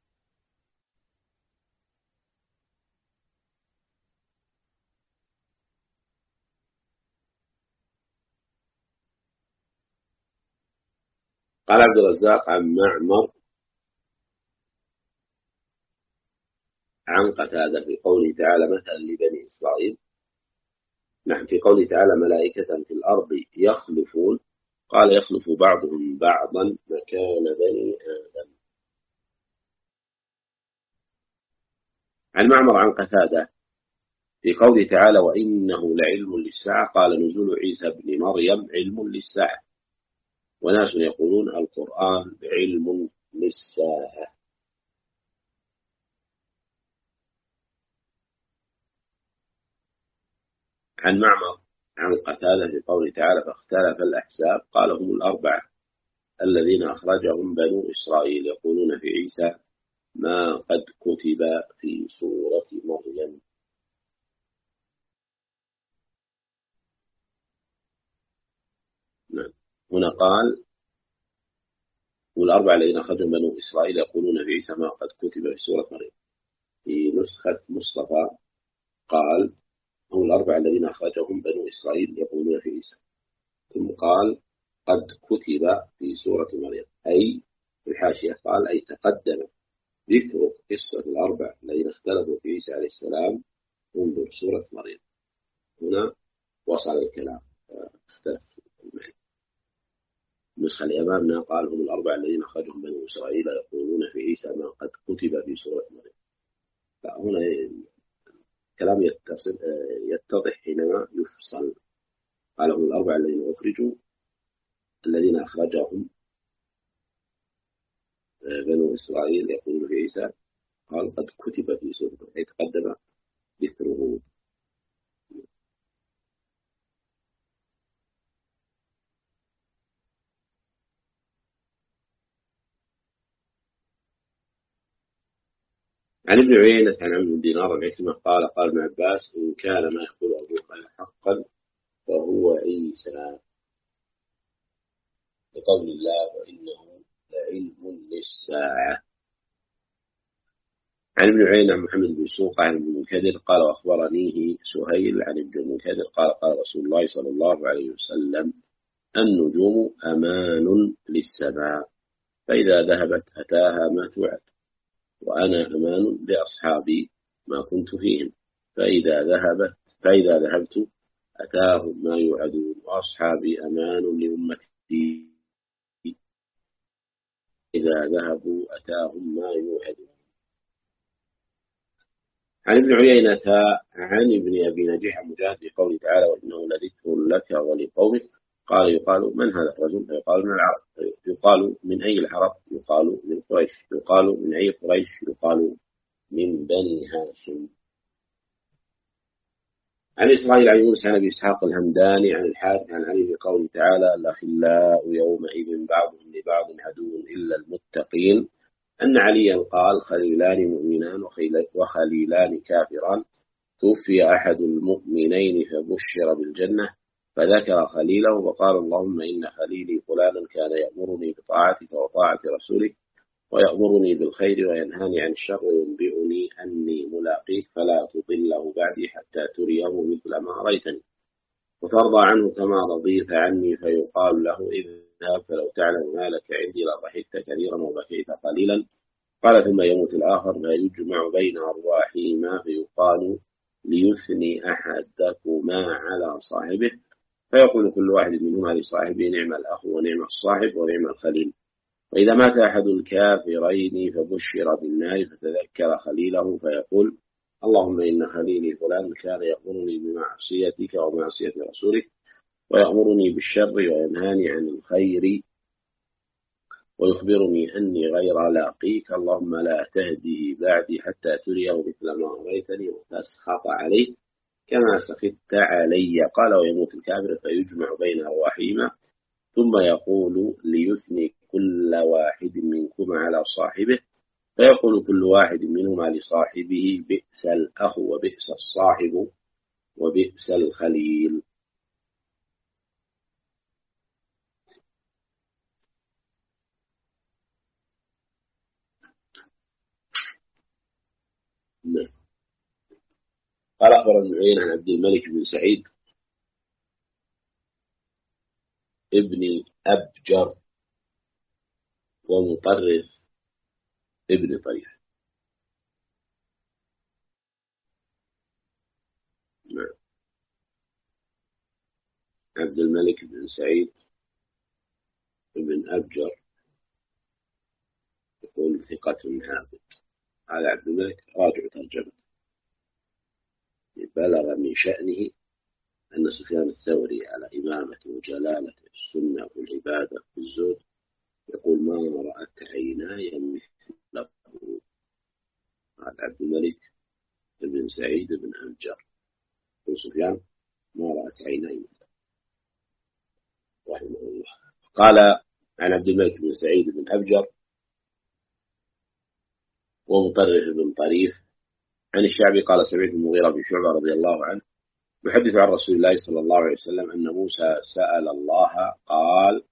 قال عبد الرزاق عن معمر عن قتادة في قوله تعالى مثلا لبني إسرائيل. نعم، في قوله تعالى ملائكة في الأرض يخلفون قال يخلف بعضهم بعضا مكان بني آدم. عن معمر عن قتادة في قوله تعالى وإنه لعلم للساعة قال نزول عيسى بن مريم علم للساعة، وناس يقولون القرآن علم للساعة. عن معمر عن قتادة في قوله تعالى فاختلف الأحزاب قال هم الأربعة الذين أخرجهم بنو إسرائيل يقولون في عيسى ما قد كتب في سورة مريم. نعم. هنا قال والأربعة الذين أخرجهم بنو إسرائيل يقولون في عيسى ما قد كتب في سورة مريم. في نسخة مصطفى قال هم الأربعة الذين أخرجهم بنو إسرائيل يقولون في عيسى، ثم قال قد كتب في سورة مريم، أي في الحاشية قال أي تقدم ذكر قصة الأربع الذين اختلفوا في عيسى عليه السلام منذ سورة مريم. هنا وصل الكلام اختلف المعنى. النسخة اللي أمامنا قال هم الأربع الذين أخرجهم بنو إسرائيل يقولون في عيسى ما قد كتب في سورة مريم. فهنا الكلام يتضح حينما يفصل. قال هم الأربع الذين أخرجوا الذين أخرجهم بنو إسرائيل يقولون في عيسى قال قد كتب في سورة مريم أي تقدم ذكره. عن ابن عيينة عن عمرو بن دينار العكرمة قال قال ابن عباس إن كان ما يقول أبوك حقا فهو عيسى، بقول الله وإنه لعلم للساعة. عن ابن عيينة عن محمد بن سوق عن ابن المنكدر قال وأخبرنيه سهيل عن ابن المنكدر قال قال رسول الله صلى الله عليه وسلم النجوم أمان للسماء فإذا ذهبت أتاها ما توعد، وأنا أمان لأصحابي ما كنت فيهم، فإذا ذهبت أتاهم ما يوعدون، وأصحابي أمان لأمتي إذا ذهبوا أتاهم ما يوعدون. عن ابن عيينة عن ابن أبي نجيح مجاهد بقوله تعالى وإنه لذكر لك ولقومك قال يقال من هذا الرجل؟ فيقال من العرب. يقال من أي العرب؟ يقال من قريش. يقال من أي قريش؟ يقال من بني هاشم. عن إسرائيل عن يونس عن أبي إسحاق الهمداني عن الحارث عن علي بقوله تعالى الأخلاء يومئذ بعضهم لبعض عدو إلا المتقين، أن عليا قال خليلان مؤمنان وخليلان كافران، توفي أحد المؤمنين فبشر بالجنة فذكر خليله وقال اللهم إن خليلي فلانا كان يأمرني بطاعتك وطاعة رسولك ويأمرني بالخير وينهاني عن الشر وينبئني أني ملاقيك فلا تضله بعدي حتى تريه مثل ما رأيتني وترضى عنه كما رضيت عني، فيقال له اذهب فلو تعلم ما لك عندي لضحكت كثيرا وبكيت قليلا. قال ثم يموت الآخر فيجمع بين أرواحهما فيقال ليثني أحدكما على صاحبه، فيقول كل واحد منهما لصاحبه نعم الأخ ونعم الصاحب ونعم الخليل. وإذا مات أحد الكافرين فبشر بالنار فتذكر خليله فيقول اللهم إن خليلي فلان كان يأمرني بمعصيتك ومعصية رسولك ويأمرني بالشر وينهاني عن الخير ويخبرني أني غير لاقيك، اللهم لا تهدي بعدي حتى تريه مثل ما أريتني وتسخط عليه كما سخطت علي. قال ويموت الكافر فيجمع بين أرواحهما ثم يقول ليثني كل واحد منكما على صاحبه، فيقول كل واحد منهما لصاحبه بئس الأخ وبئس الصاحب وبئس الخليل. قال أخبر ابن عيينة عن عبد الملك بن سعيد ابن أبجر ومطرف ابن طريف. عبد الملك بن سعيد ابن أبجر يقول ثقة عابد. هذا عبد الملك راجع ترجمة. بلغ من شأنه أن سفيان الثوري على إمامة وجلالة السنة والعبادة والزهد يقول ما رأت عيناي مثله. هذا عبد الملك بن سعيد بن أبجر وسفيان ما رأت عيناي مثله رحمه الله. قال عن عبد الملك بن سعيد بن أبجر ومطرف بن طريف عن الشعبي قال سمعت المغيرة بن شعبة رضي الله عنه يحدث عن رسول الله صلى الله عليه وسلم أن موسى سأل الله قال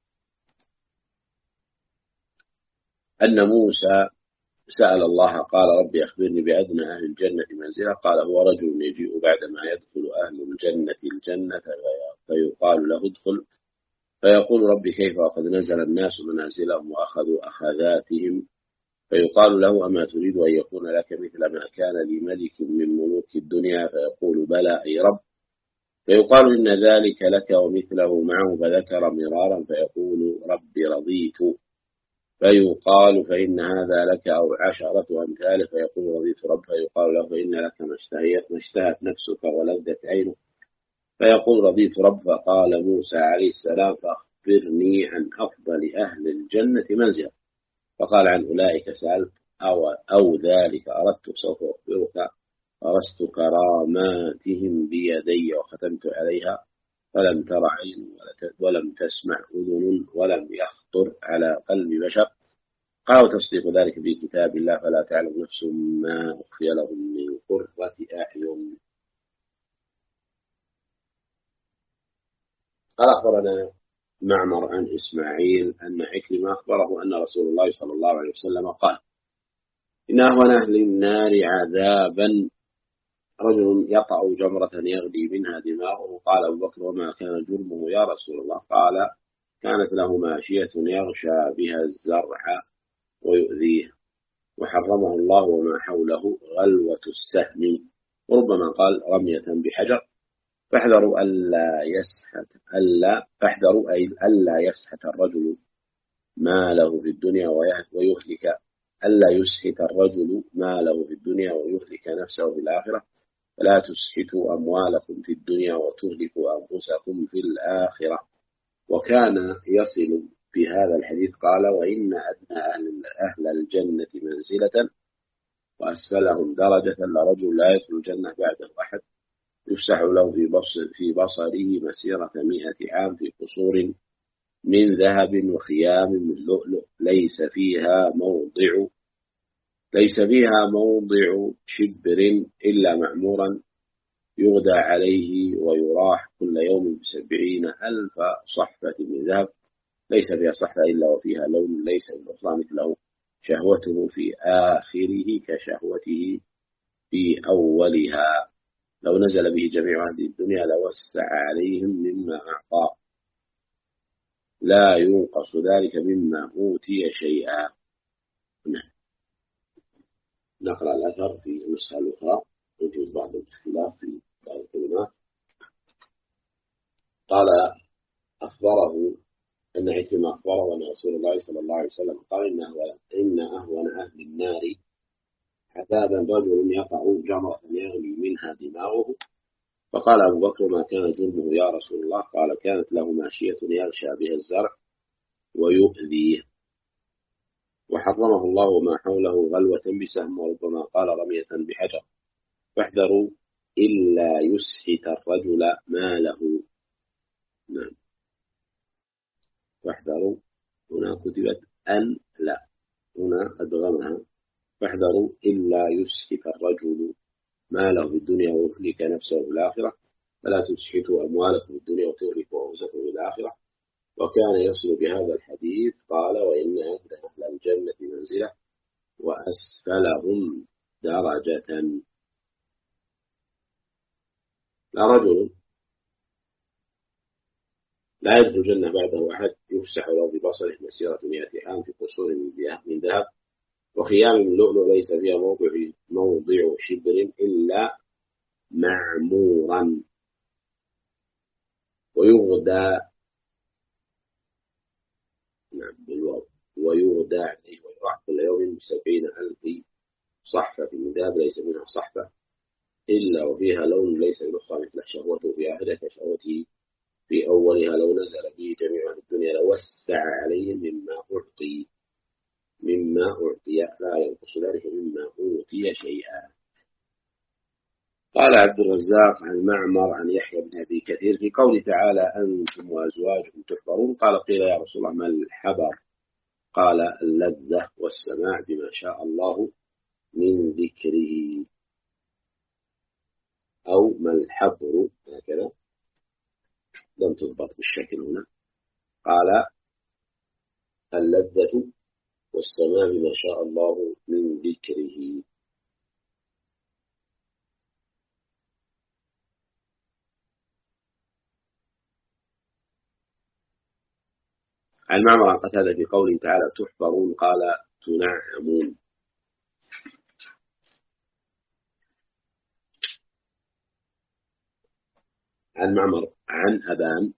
أن موسى سأل الله قال ربي أخبرني بأدنى أهل الجنة منزلة، قال هو رجل يجيء بعدما يدخل أهل الجنة الجنة فيقال له ادخل، فيقول ربي كيف وقد نزل الناس منازلهم وأخذوا أخذاتهم، فيقال له أما تريد أن يكون لك مثل ما كان لملك من ملوك الدنيا؟ فيقول بلى أي رب، فيقال إن ذلك لك ومثله معه، فذكر مرارا فيقول ربي رضيت، فيقال فإن هذا لك أو 10 أمثاله، فيقول رضيت رب، فيقال له فإن لك ما اشتهت نفسك ولذت عينك، فيقول رضيت رب. فقال موسى عليه السلام فأخبرني عن أفضل أهل الجنة منزلا، فقال عن أولئك سألت أو ذلك أردت، سوف أخبرك. غرست كراماتهم بيدي وختمت عليها فلم تر عين ولم تسمع أذن ولم يخطر على قلب بشر، قال وتصديق ذلك في كتاب الله فلا تعلم نفس ما أخفي لهم من قرة أعين. قال أخبرنا معمر عن إسماعيل أن عكرمة أخبره أن رسول الله صلى الله عليه وسلم قال إن أهون أهل النار عذابا رجل يطأ جمرة يغلي منها دماغه. قال أبو بكر وما كان جرمه يا رسول الله؟ قال كانت له ماشية يغشى بها الزرع ويؤذيه وحرمه الله وما حوله غلوة السهم. وربما قال رمية بحجر. فاحذروا ألا يسحت الرجل ماله في الدنيا ويهلك ألا يسحت الرجل ماله في الدنيا ويهلك نفسه في الآخرة. فلا تسحتوا أموالكم في الدنيا وتهلكوا أنفسكم في الآخرة. وكان يصل في هذا الحديث قال وإن أدنى أهل الجنة منزلة وأسفلهم درجة لرجل لا يدخل الجنة بعده أحد يفسح له في بصره مسيرة 100 عام في قصور من ذهب وخيام من لؤلؤ ليس فيها موضع شبر إلا معمورا يغدى عليه ويراح كل يوم ب70,000 صحفة من ذهب ليس فيها صحفة إلا وفيها لون ليس الأخرى مثله شهوته في آخره كشهوته في أولها. لو نزل به جميع أهل الدنيا لوسع عليهم مما أعطى لا ينقص ذلك مما أوتي شيئا. نقرأ الأثر في النسخة الأخرى يجوز بعض الاختلاف في بعض الكلمات. قال أخبره أن عكرمة أخبره أن رسول الله صلى الله عليه وسلم قال إن أهون أهل النار عذابا رجل يقع جمرة يغلي منها دماغه. فقال أبو بكر ما كان جرمه يا رسول الله؟ قال كانت له ماشية يغشى بها الزرع ويؤذيه وحرمه الله وما حوله غلوة بسهم وربما قال رمية بحجر. فاحذروا إلا يسحت الرجل ماله. نعم فاحذروا هنا كتبت أن لا هنا أدغمها. فاحذروا إلا يسحت الرجل ماله في الدنيا ويهلك نفسه في الآخرة. فلا تسحتوا أموالكم في الدنيا وتهلكوا أنفسكم في الآخرة. وكان يصل بهذا الحديث قال وإن أهل الجنة منزلة وأسفلهم درجة. لا رجل لا يدخل الجنة بعده أحد يفسح له ببصره مسيرة 100 عام في قصور من ذهب وخيام من لؤلؤ ليس فيها موضع شبر إلا معمورا ويغدى ويغدى عليه ويراح كل يوم ب70,000 صحفة من ذهب ليس منها صحفة إلا وفيها لون ليس الأخرى مثل شهوته في آخرها كشهوته في أولها. لو نزل به جميع الدنيا لوسع عليهم مما أعطي لا ينقص ذلك مما أوتي شيئا. قال عبد الرزاق عن معمر عن يحيى بن أبي كثير في قوله تعالى أنتم وأزواجكم تحبرون. قال قيل يا رسول الله ما الحبر؟ قال اللذة والسماع بما شاء الله من ذكره أو ما الحبر هكذا لم تضبط بالشكل هنا. قال اللذة والسماع بما شاء الله من ذكره. عن معمر عن قتادة في قوله تعالى تحبرون قال تنعمون. عن معمر عن أبان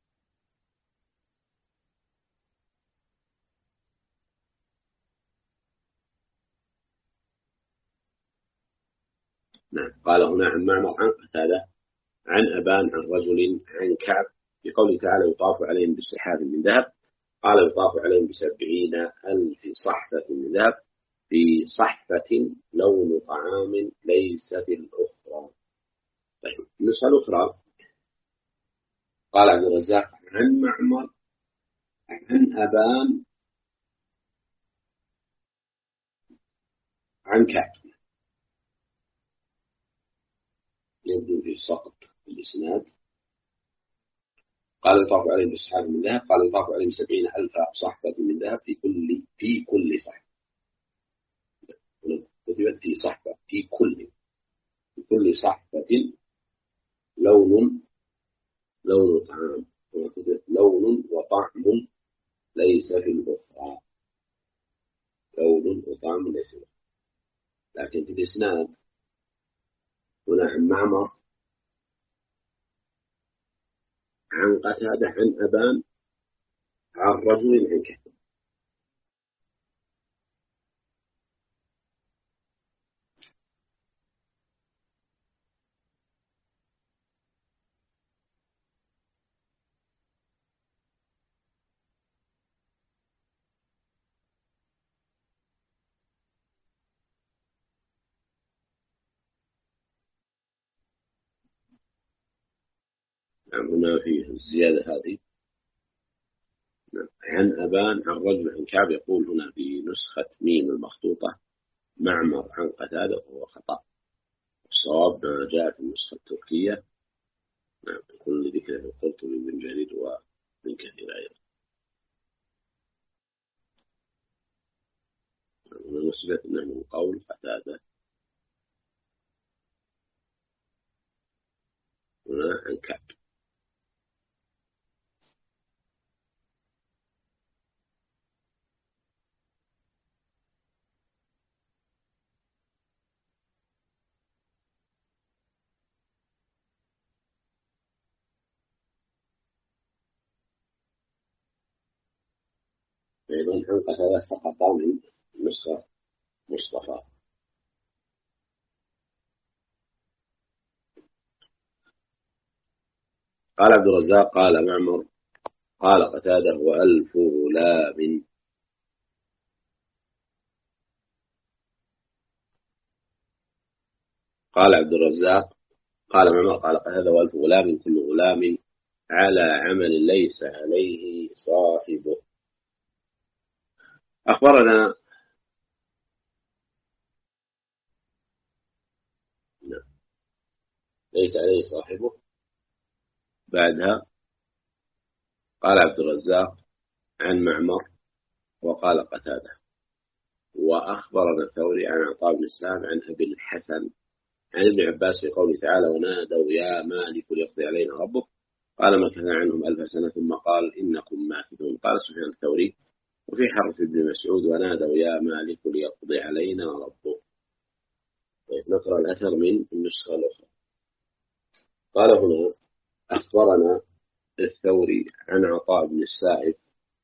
نعم قال هنا عن معمر عن قتادة عن أبان عن رجل عن كعب في قوله تعالى يطاف عليهم بسحاب من ذهب. قال يطاف عليهم ب70,000 صحفة من ذهب في صحفة لون طعام ليست الأخرى. طيب النسخة الأخرى قال عبد الرزاق عن معمر عن أبان عن كعب يبدو في سقط الإسناد. قال يطاف عليهم بأصحاب من ذهب، قال يطاف عليهم 70,000 صحبة من ذهب في كل صحبة. كتبت في صحبة في كل صحبة لون طعام، وكتبت لون وطعم ليس في الأخرى. لون وطعم ليس في الأخرى. لكن في الإسناد هنا عن معمر عن قتادة عن أبان عن رجل عن كهف. نعم هنا في الزيادة هذه. نعم. عن أبان عن رجل عن كعب، يقول هنا في نسخة ميم المخطوطة معمر عن قتادة وهو خطأ. الصواب ما جاء في النسخة التركية. نعم يكون ذكر القرطبي بن جرير وابن كثير أيضا. هنا نسبة أنه من قول قتادة، هنا عن كعب. أيضا عن قتادة سقط من نسخة مصطفى. قال عبد الرزاق قال معمر قال قتادة وألف غلام. قال عبد الرزاق قال معمر قال قتادة وألف غلام كل غلام على عمل ليس عليه صاحبه. أخبرنا ليس عليه صاحبه. بعدها قال عبد الرزاق عن معمر وقال قتادة. وأخبرنا الثوري عن عطاء بن السائب عن أبي الحسن عن ابن عباس في قوله تعالى ونادوا يا مالك ليقضي علينا ربك قال مكث عنهم 1000 سنة ثم قال إنكم ماكثون. قال سفيان الثوري وفي حرف ابن مسعود ونادوا يا مالك ليقضي علينا ربك. طيب نقرأ الأثر من النسخة الأخرى. قال هنا أخبرنا الثوري عن عطاء بن السائب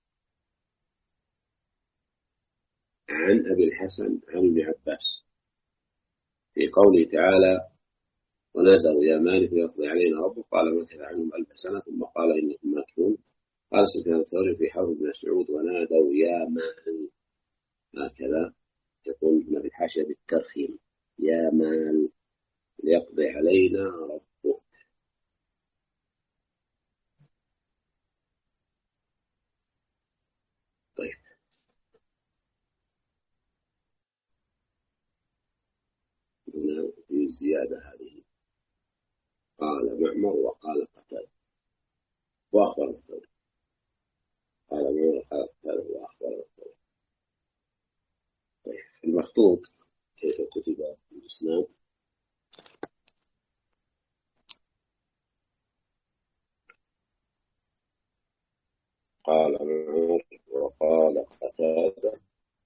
عن أبي الحسن عن ابن عباس في قوله تعالى ونادوا يا مالك ليقضي علينا ربك قال مكث عنهم 1000 سنة ثم قال إنكم ماكثون. قال سفيان الثوري في حرف ابن مسعود ونادوا يا مال، هكذا يقول هنا في الحاشية بالترخيم يا مال ليقضي علينا ربك. طيب هنا في الزيادة هذه قال معمر وقال قتادة وأخبر الثوري. قال معمر وقال قتادة وأخبر الثوري. طيب المخطوط كيف كتب الإسناد؟ قال معمر وقال قتادة.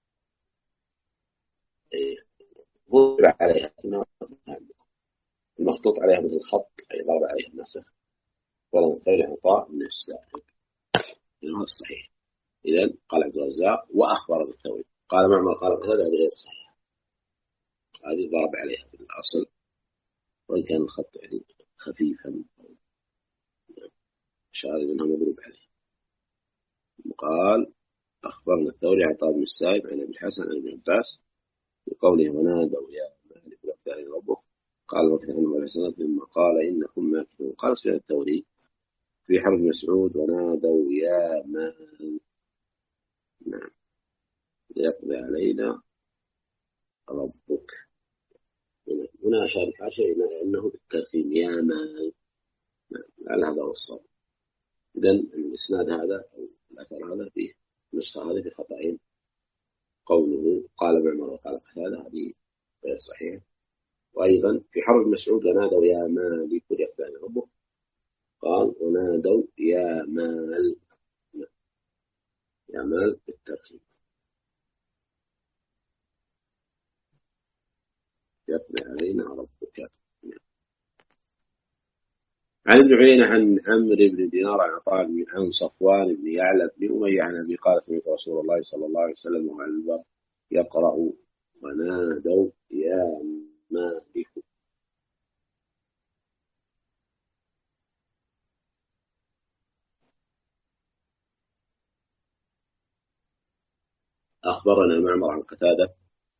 إيه ضرب عليها المخطوط عليها مثل الخط أي ضرب عليها النسخ ولم غير عطاء من السائل. هذا الصحيح. إذن قال عبد الرزاق وأخبر بالثوري قال معمر قال هذا غير صحيح. هذه ضرب عليها في الأصل وإن كان الخط يعني خفيفا شعر أنه مضروب عليه. قال أخبرنا الثوري عطاء بن السائب عن أبي الحسن عن ابن عباس بقوله ونادوا يا مالك ليقضي علينا ربك قال وكث عنهم 1000 سنة ثم قال إنكم ماكثون. قال سفيان الثوري في حرف مسعود ونادوا يا مال، نعم ليقضي علينا ربك. هنا أشار الحاشية إلى أنه بالترتيب يا مال. لعل هذا هو الصواب. إذن الإسناد هذا أو الأثر هذا فيه نسخة هذه بخطأين. قوله قال معمر وقال قتادة هذه غير صحيحة. وأيضا في حرب مسعود ونادوا يا مالك ليقضي ربك، قال ونادوا يا مال. يا مال بالترتيب يقضي علينا ربك. عن ابن عيينة عن عمرو بن دينار عن عطاء عن صفوان بن يعلى بن أمية عن أبي قال سمعت رسول الله صلى الله عليه وسلم وعلى البر يقرأ ونادوا يا مالك. أخبرنا معمر عن قتادة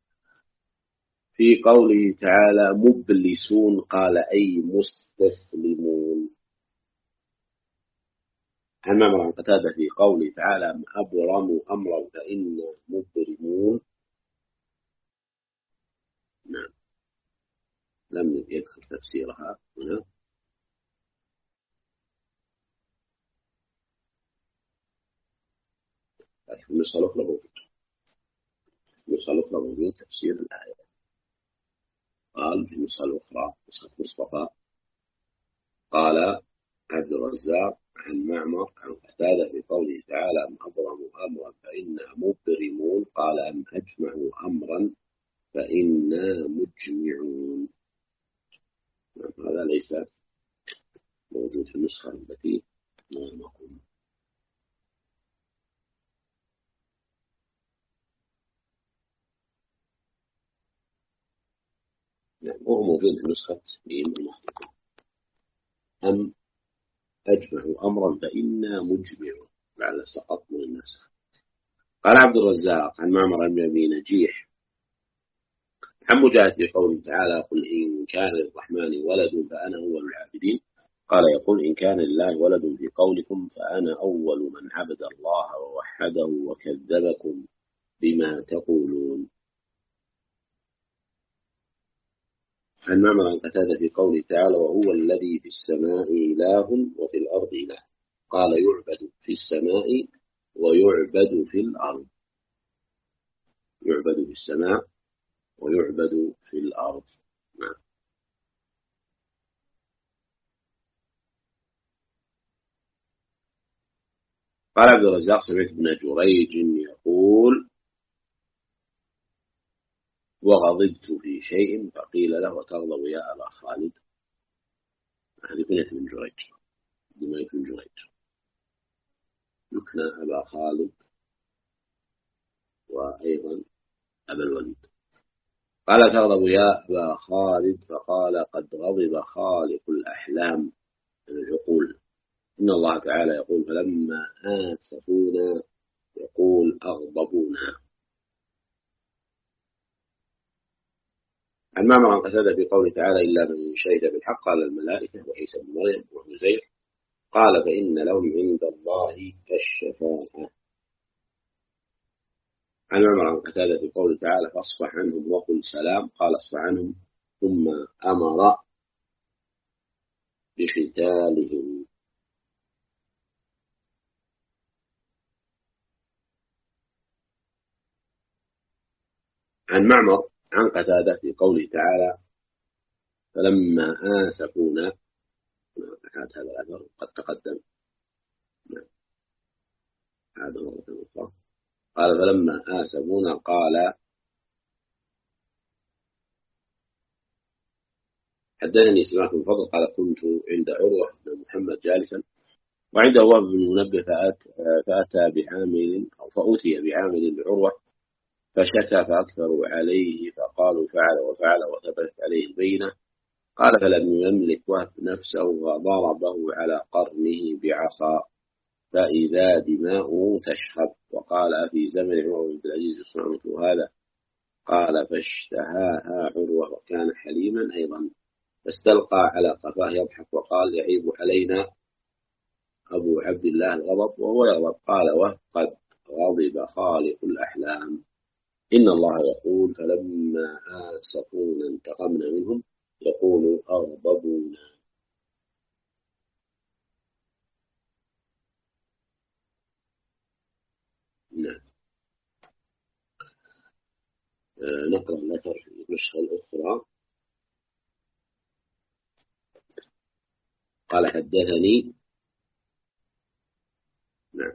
في قوله تعالى مبلسون قال أي مستسلمون. عن معمر عن قتادة في قوله تعالى أبرموا أمرا فإنا مبرمون. نعم لم يدخل تفسيرها هنا. لكن النسخة الأخرى موجود تفسير الآية. قال في النسخة الأخرى نسخة مصطفى قال عبد الرزاق عن معمر عن قتادة في قوله تعالى أم أبرموا أمرا فإنا مبرمون قال أم أجمعوا أمرا فإنا مجمعون. هذا ليس موجود في النسخة التي نقول. وهو موجود في نسخة المحققين أم أجمعوا أمرا فإنا مجمعون لعل سقط من النسخ. قال عبد الرزاق عن معمر بن أبي نجيح عن مجاهد في قوله تعالى قل إن كان للرحمن ولد فأنا أول العابدين قال يقول إن كان لله ولد في قولكم فأنا أول من عبد الله ووحده وكذبكم بما تقولون. عن معمر عن قتادة في قوله تعالى وهو الذي في السماء إله وفي الأرض إله قال يعبد في السماء ويعبد في الأرض. يعبد في السماء ويعبد في الأرض. نعم. قال عبد الرزاق سمعت ابن جريج يقول وغضبت في شيء فقيل له وتغضب يا أبا خالد. هذه كنية ابن جريج بما يكون جريج يكنى أبا خالد وأيضا أبا الوليد. قال تغضب يا أبا خالد فقال قد غضب خالق الأحلام العقول إن الله تعالى يقول فلما آسفونا يقول أغضبونا. عن معمر عن قتادة في قوله تعالى إلا من شهد بالحق قال الملائكة وعيسى بن مريم وعزير قال فإن لهم عند الله الشفاعة. عن معمر عن قتادة في قوله تعالى فاصفح عنهم وقل سلام قال اصفح عنهم ثم أمر بقتالهم. عن معمر عن قتادة في قوله تعالى فلما آسفونا هذا الأثر قد تقدم هذا مرة أخرى قال فلما آسفونا قال حدثني سماك بن فضل قال كنت عند عروة بن محمد جالسا وعنده وهب بن منبه فأتى بعامل أو فأتي بعامل لعروة فشكى فأكثروا عليه فقالوا فعل وفعل وثبتت عليه البينة قال فلم يملك وهب نفسه وضربه على قرنه بعصا فإذا دماؤه تشهب وقال في زمن عمر بن العزيز يصنع مثل هذا قال فاشتهاها عروة وكان حليما أيضا فاستلقى على قفاه يضحك وقال يعيب علينا أبو عبد الله الغضب وهو يغضب قال وقد غضب خالق الأحلام إن الله يقول فلما آسفونا انتقمنا منهم يقول أغضبونا. نعم. نقرأ الأثر في النسخة الأخرى. قال حدثني. نعم.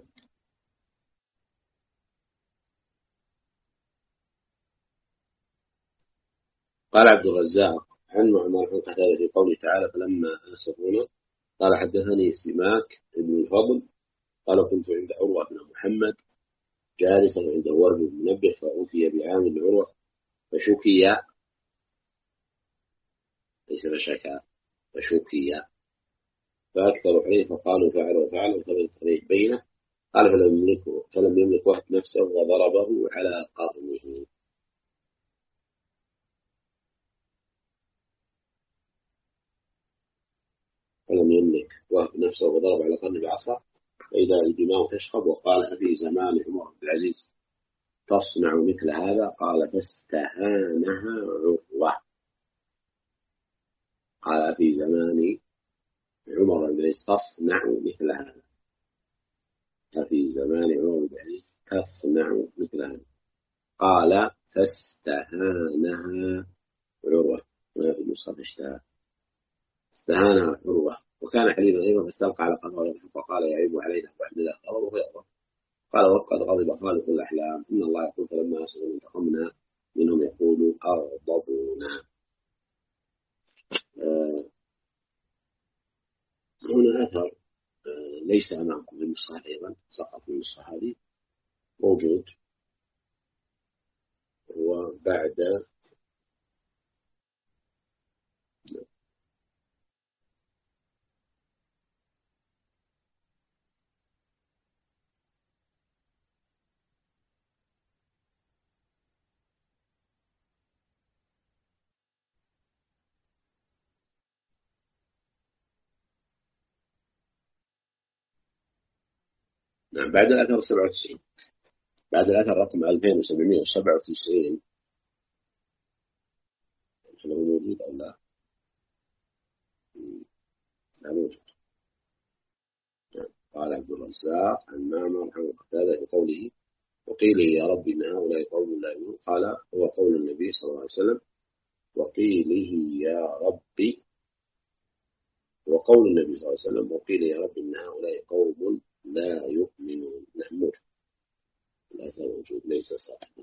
قال عبد الرزاق عن معمر عن قتادة في قوله تعالى فلما آسفونا قال حدثني سماك بن الفضل قال كنت عند عروة بن محمد جالسا عند وهب بن منبه فأوتي بعامل عروة فشكي، ليس فشكى، فشكي فأكثر عليه فقالوا فعل وفعل وثبت عليه بينه. قال فلم يملك وهب نفسه وضربه على قرنه. فلم يملك وهب نفسه وضرب على قرنه بعصا فإذا الدماء تشخب. وقال في زمان عمر بن العزيز تصنع مثل هذا؟ قال فاستهانها عروة. قال في زمان عمر بن العزيز تصنع مثل هذا، ففي زمان عمر بن العزيز تصنع مثل هذا. قال فاستهانها عروة، ما في النسخة استهانها عروة. وكان حليما أيضا فاستلقى على قدره فقال يعيب علينا وعند الله قرره فيأضر. قال وقد غضب خالق الأحلام إن الله يقول فلما أسروا انتقمنا منهم يقول أغضبونا. هنا أثر ليس أمامكم في النسخة، أيضا سقط في النسخة هذه موجود، وبعد نعم بعد الأثر 97، بعد الأثر رقم 2797. هل هو موجود أو لا؟ لا موجود. قال عبد الرزاق عن معمر عن قتادة بقوله وقيل يا رب إن هؤلاء قوم لا يؤمنون. قال هو قول النبي صلى الله عليه وسلم وقيله يا ربي، وقول النبي صلى الله عليه وسلم وقيل يا رب إن هؤلاء قوم لا يؤمنون. نعم الأثر موجود ليس صحيحا.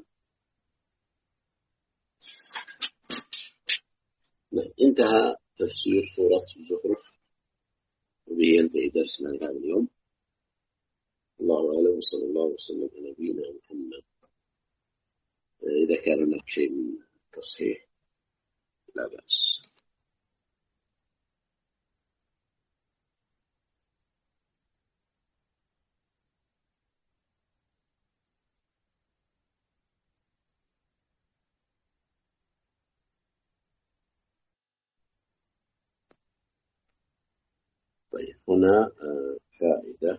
نعم انتهى تفسير سورة الزخرف، وبه ينتهي درسنا لهذا اليوم. الله أعلم وصلى الله وسلم على نبينا محمد. إذا كان هناك شيء من تصحيح لا بأس. طيب هنا فائدة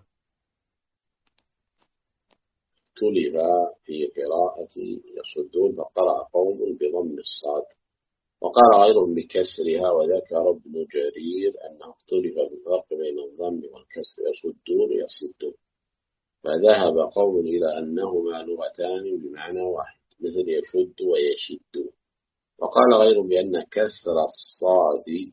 طلب في قراءة يصدون فقرأ قوم بضم الصاد وقال غيرهم بكسرها. وذكر ابن جرير أنه اختلف بالفرق بين الضم والكسر يصدون يصدون، فذهب قوم إلى أنهما لغتان بمعنى واحد مثل يشد ويشد. وقال غيرهم بأن كسر الصاد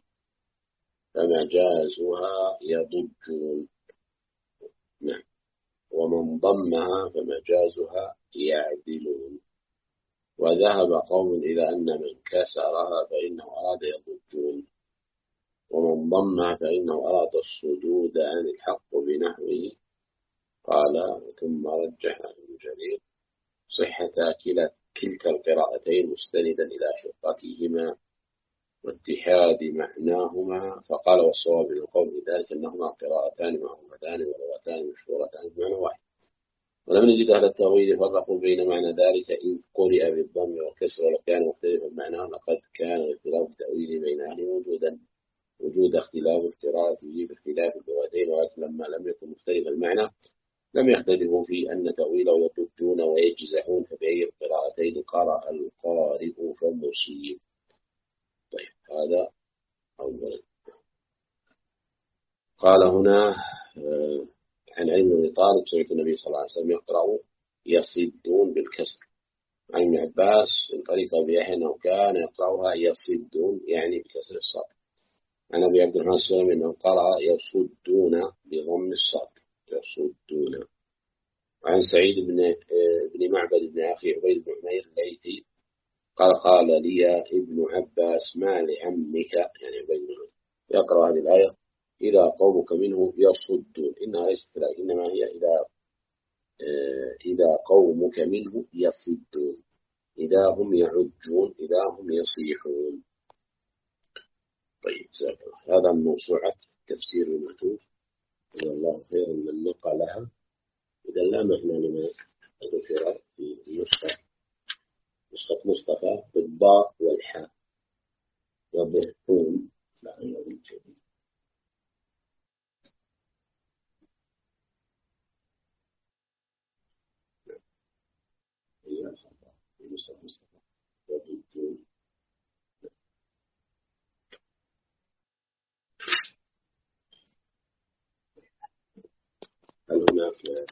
فمجازها يضجون، نعم، ومن ضمها فمجازها يعدلون. وذهب قوم إلى أن من كسرها فإنه أراد يضجون، ومن ضمها فإنه أراد الصدود عن الحق بنحوه. قال ثم رجح ابن جرير صحة كلتا القراءتين مستندا إلى شقتهما واتحاد معناهما. فقال والصواب من القول ذلك أنهما قراءتان معروفتان ولغتان مشهورتان بمعنى واحد. ولم نجد أهل التأويل فرقوا بين معنى ذلك إن قرئ بالضم والكسر ولو كان مختلفا معناه لقد كان اختلاف التأويل بين أهل وجود اختلاف القراءة فيه باختلاف اللغتين، ولكن لما لم يكن مختلف المعنى لم يختلفوا في أن تأويله يضجون ويجزعون، فبأي القراءتين قرأ القارئ فمصيب. طيب هذا أولا. قال هنا عن علي بن أبي طالب سمعت النبي صلى الله عليه وسلم يقرأ يصدون بالكسر. عن ابن عباس من طريق أبي يحيى أنه كان يقرأها يصدون يعني بكسر الصاد. عن أبي عبد الرحمن السلمي أنه قرأ يصدون بضم الصاد يصدون. وعن سعيد بن معبد بن أخي عبيد بن عمير الليثي قال لي ابن عباس ما لعمك يعني عبيد بن عمير يقرأ هذه الآية إذا قومك منه يصدون، إنها ليست لا، إنما هي إذا قومك منه يصدون، إذا هم يعجون، إذا هم يصيحون. طيب هذا من موسوعة تفسير المتون، جزا الله خيرا من نقلها. إذا لا معنى لما ذكر في نسخة مصطفى بالضاء والحاء يضحون لا يضحون. هل هناك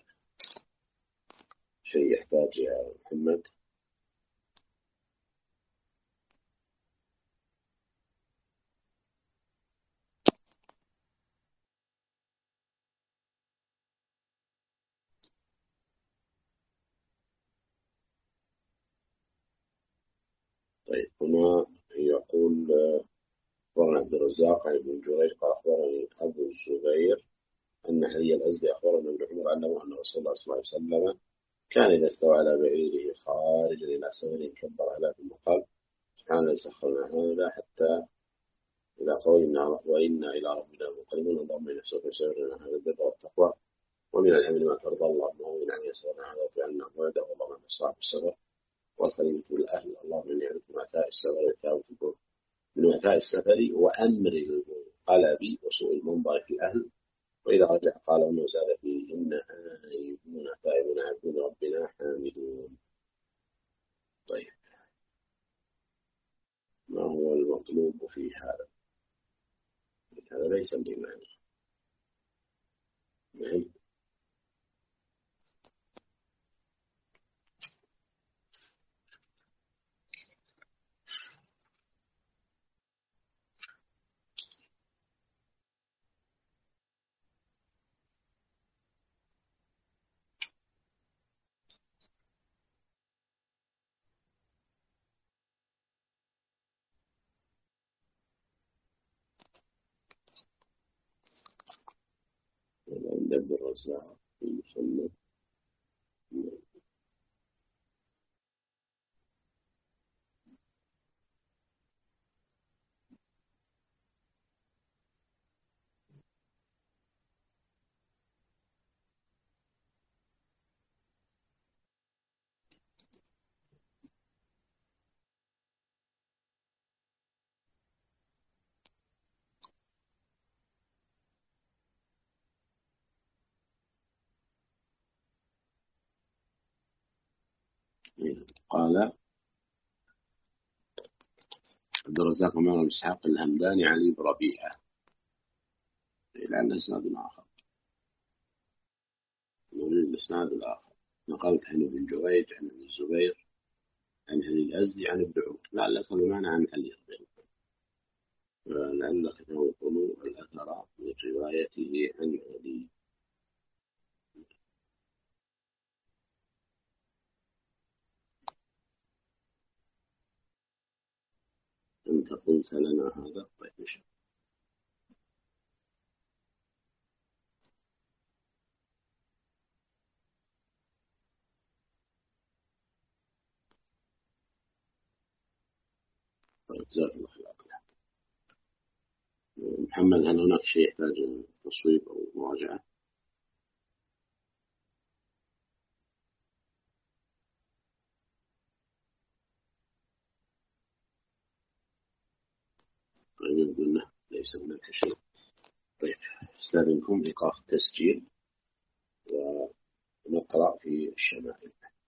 شيء يحتاج يا محمد؟ طيب هنا يقول أخبرنا عبد الرزاق عن ابن جريج قال أخبرني أبو الزبير أن علي الأزدي أخبرنا ابن عمر أنه أن رسول الله صلى الله عليه وسلم كان إذا استوى على بعيره خارجا إلى سفر كبر على ثم قال سبحان الذي سخرنا هذا حتى إذا قولنا وإنا إلى ربنا منقلبون اللهم إنا سوف يسيرنا هذا البر والتقوى ومن العمل ما ترضى اللهم ومن عن يسرنا هذا وجعلنا موعدا والله من أصحاب السفر والخليفة الأهل اللهم إني أعوذ من وعثاء السفر من وعثاء السفر وأمر القلب وسوء المنظر في الأهل. وإذا رجع قال أنه زاد فيه إن آيبون تائبون عبدون ربنا حامدون. طيب ما هو المطلوب في هذا؟ هذا ليس بمعنى نعم. عند ابن الرزاق في المسلم. قال عبد الرزاق ومعنى إسحاق الهمداني علي بن ربيعة إلى الإسناد الآخر. نريد الإسناد الآخر. نقلت عن ابن جريج عن ابن الزبير عن علي الأزدي عن ابن عمر لعلك بمعنى عن علي لعلك تنقل الأثر من روايته عن علي. أنت قلت لنا هذا. طيب مش طيب جزاك الله خير. محمد هل هناك شيء يحتاج تصويب أو مراجعة؟ طيب قلنا ليس هناك شيء. طيب استاذنكم إيقاف التسجيل و نقرأ في الشمائل.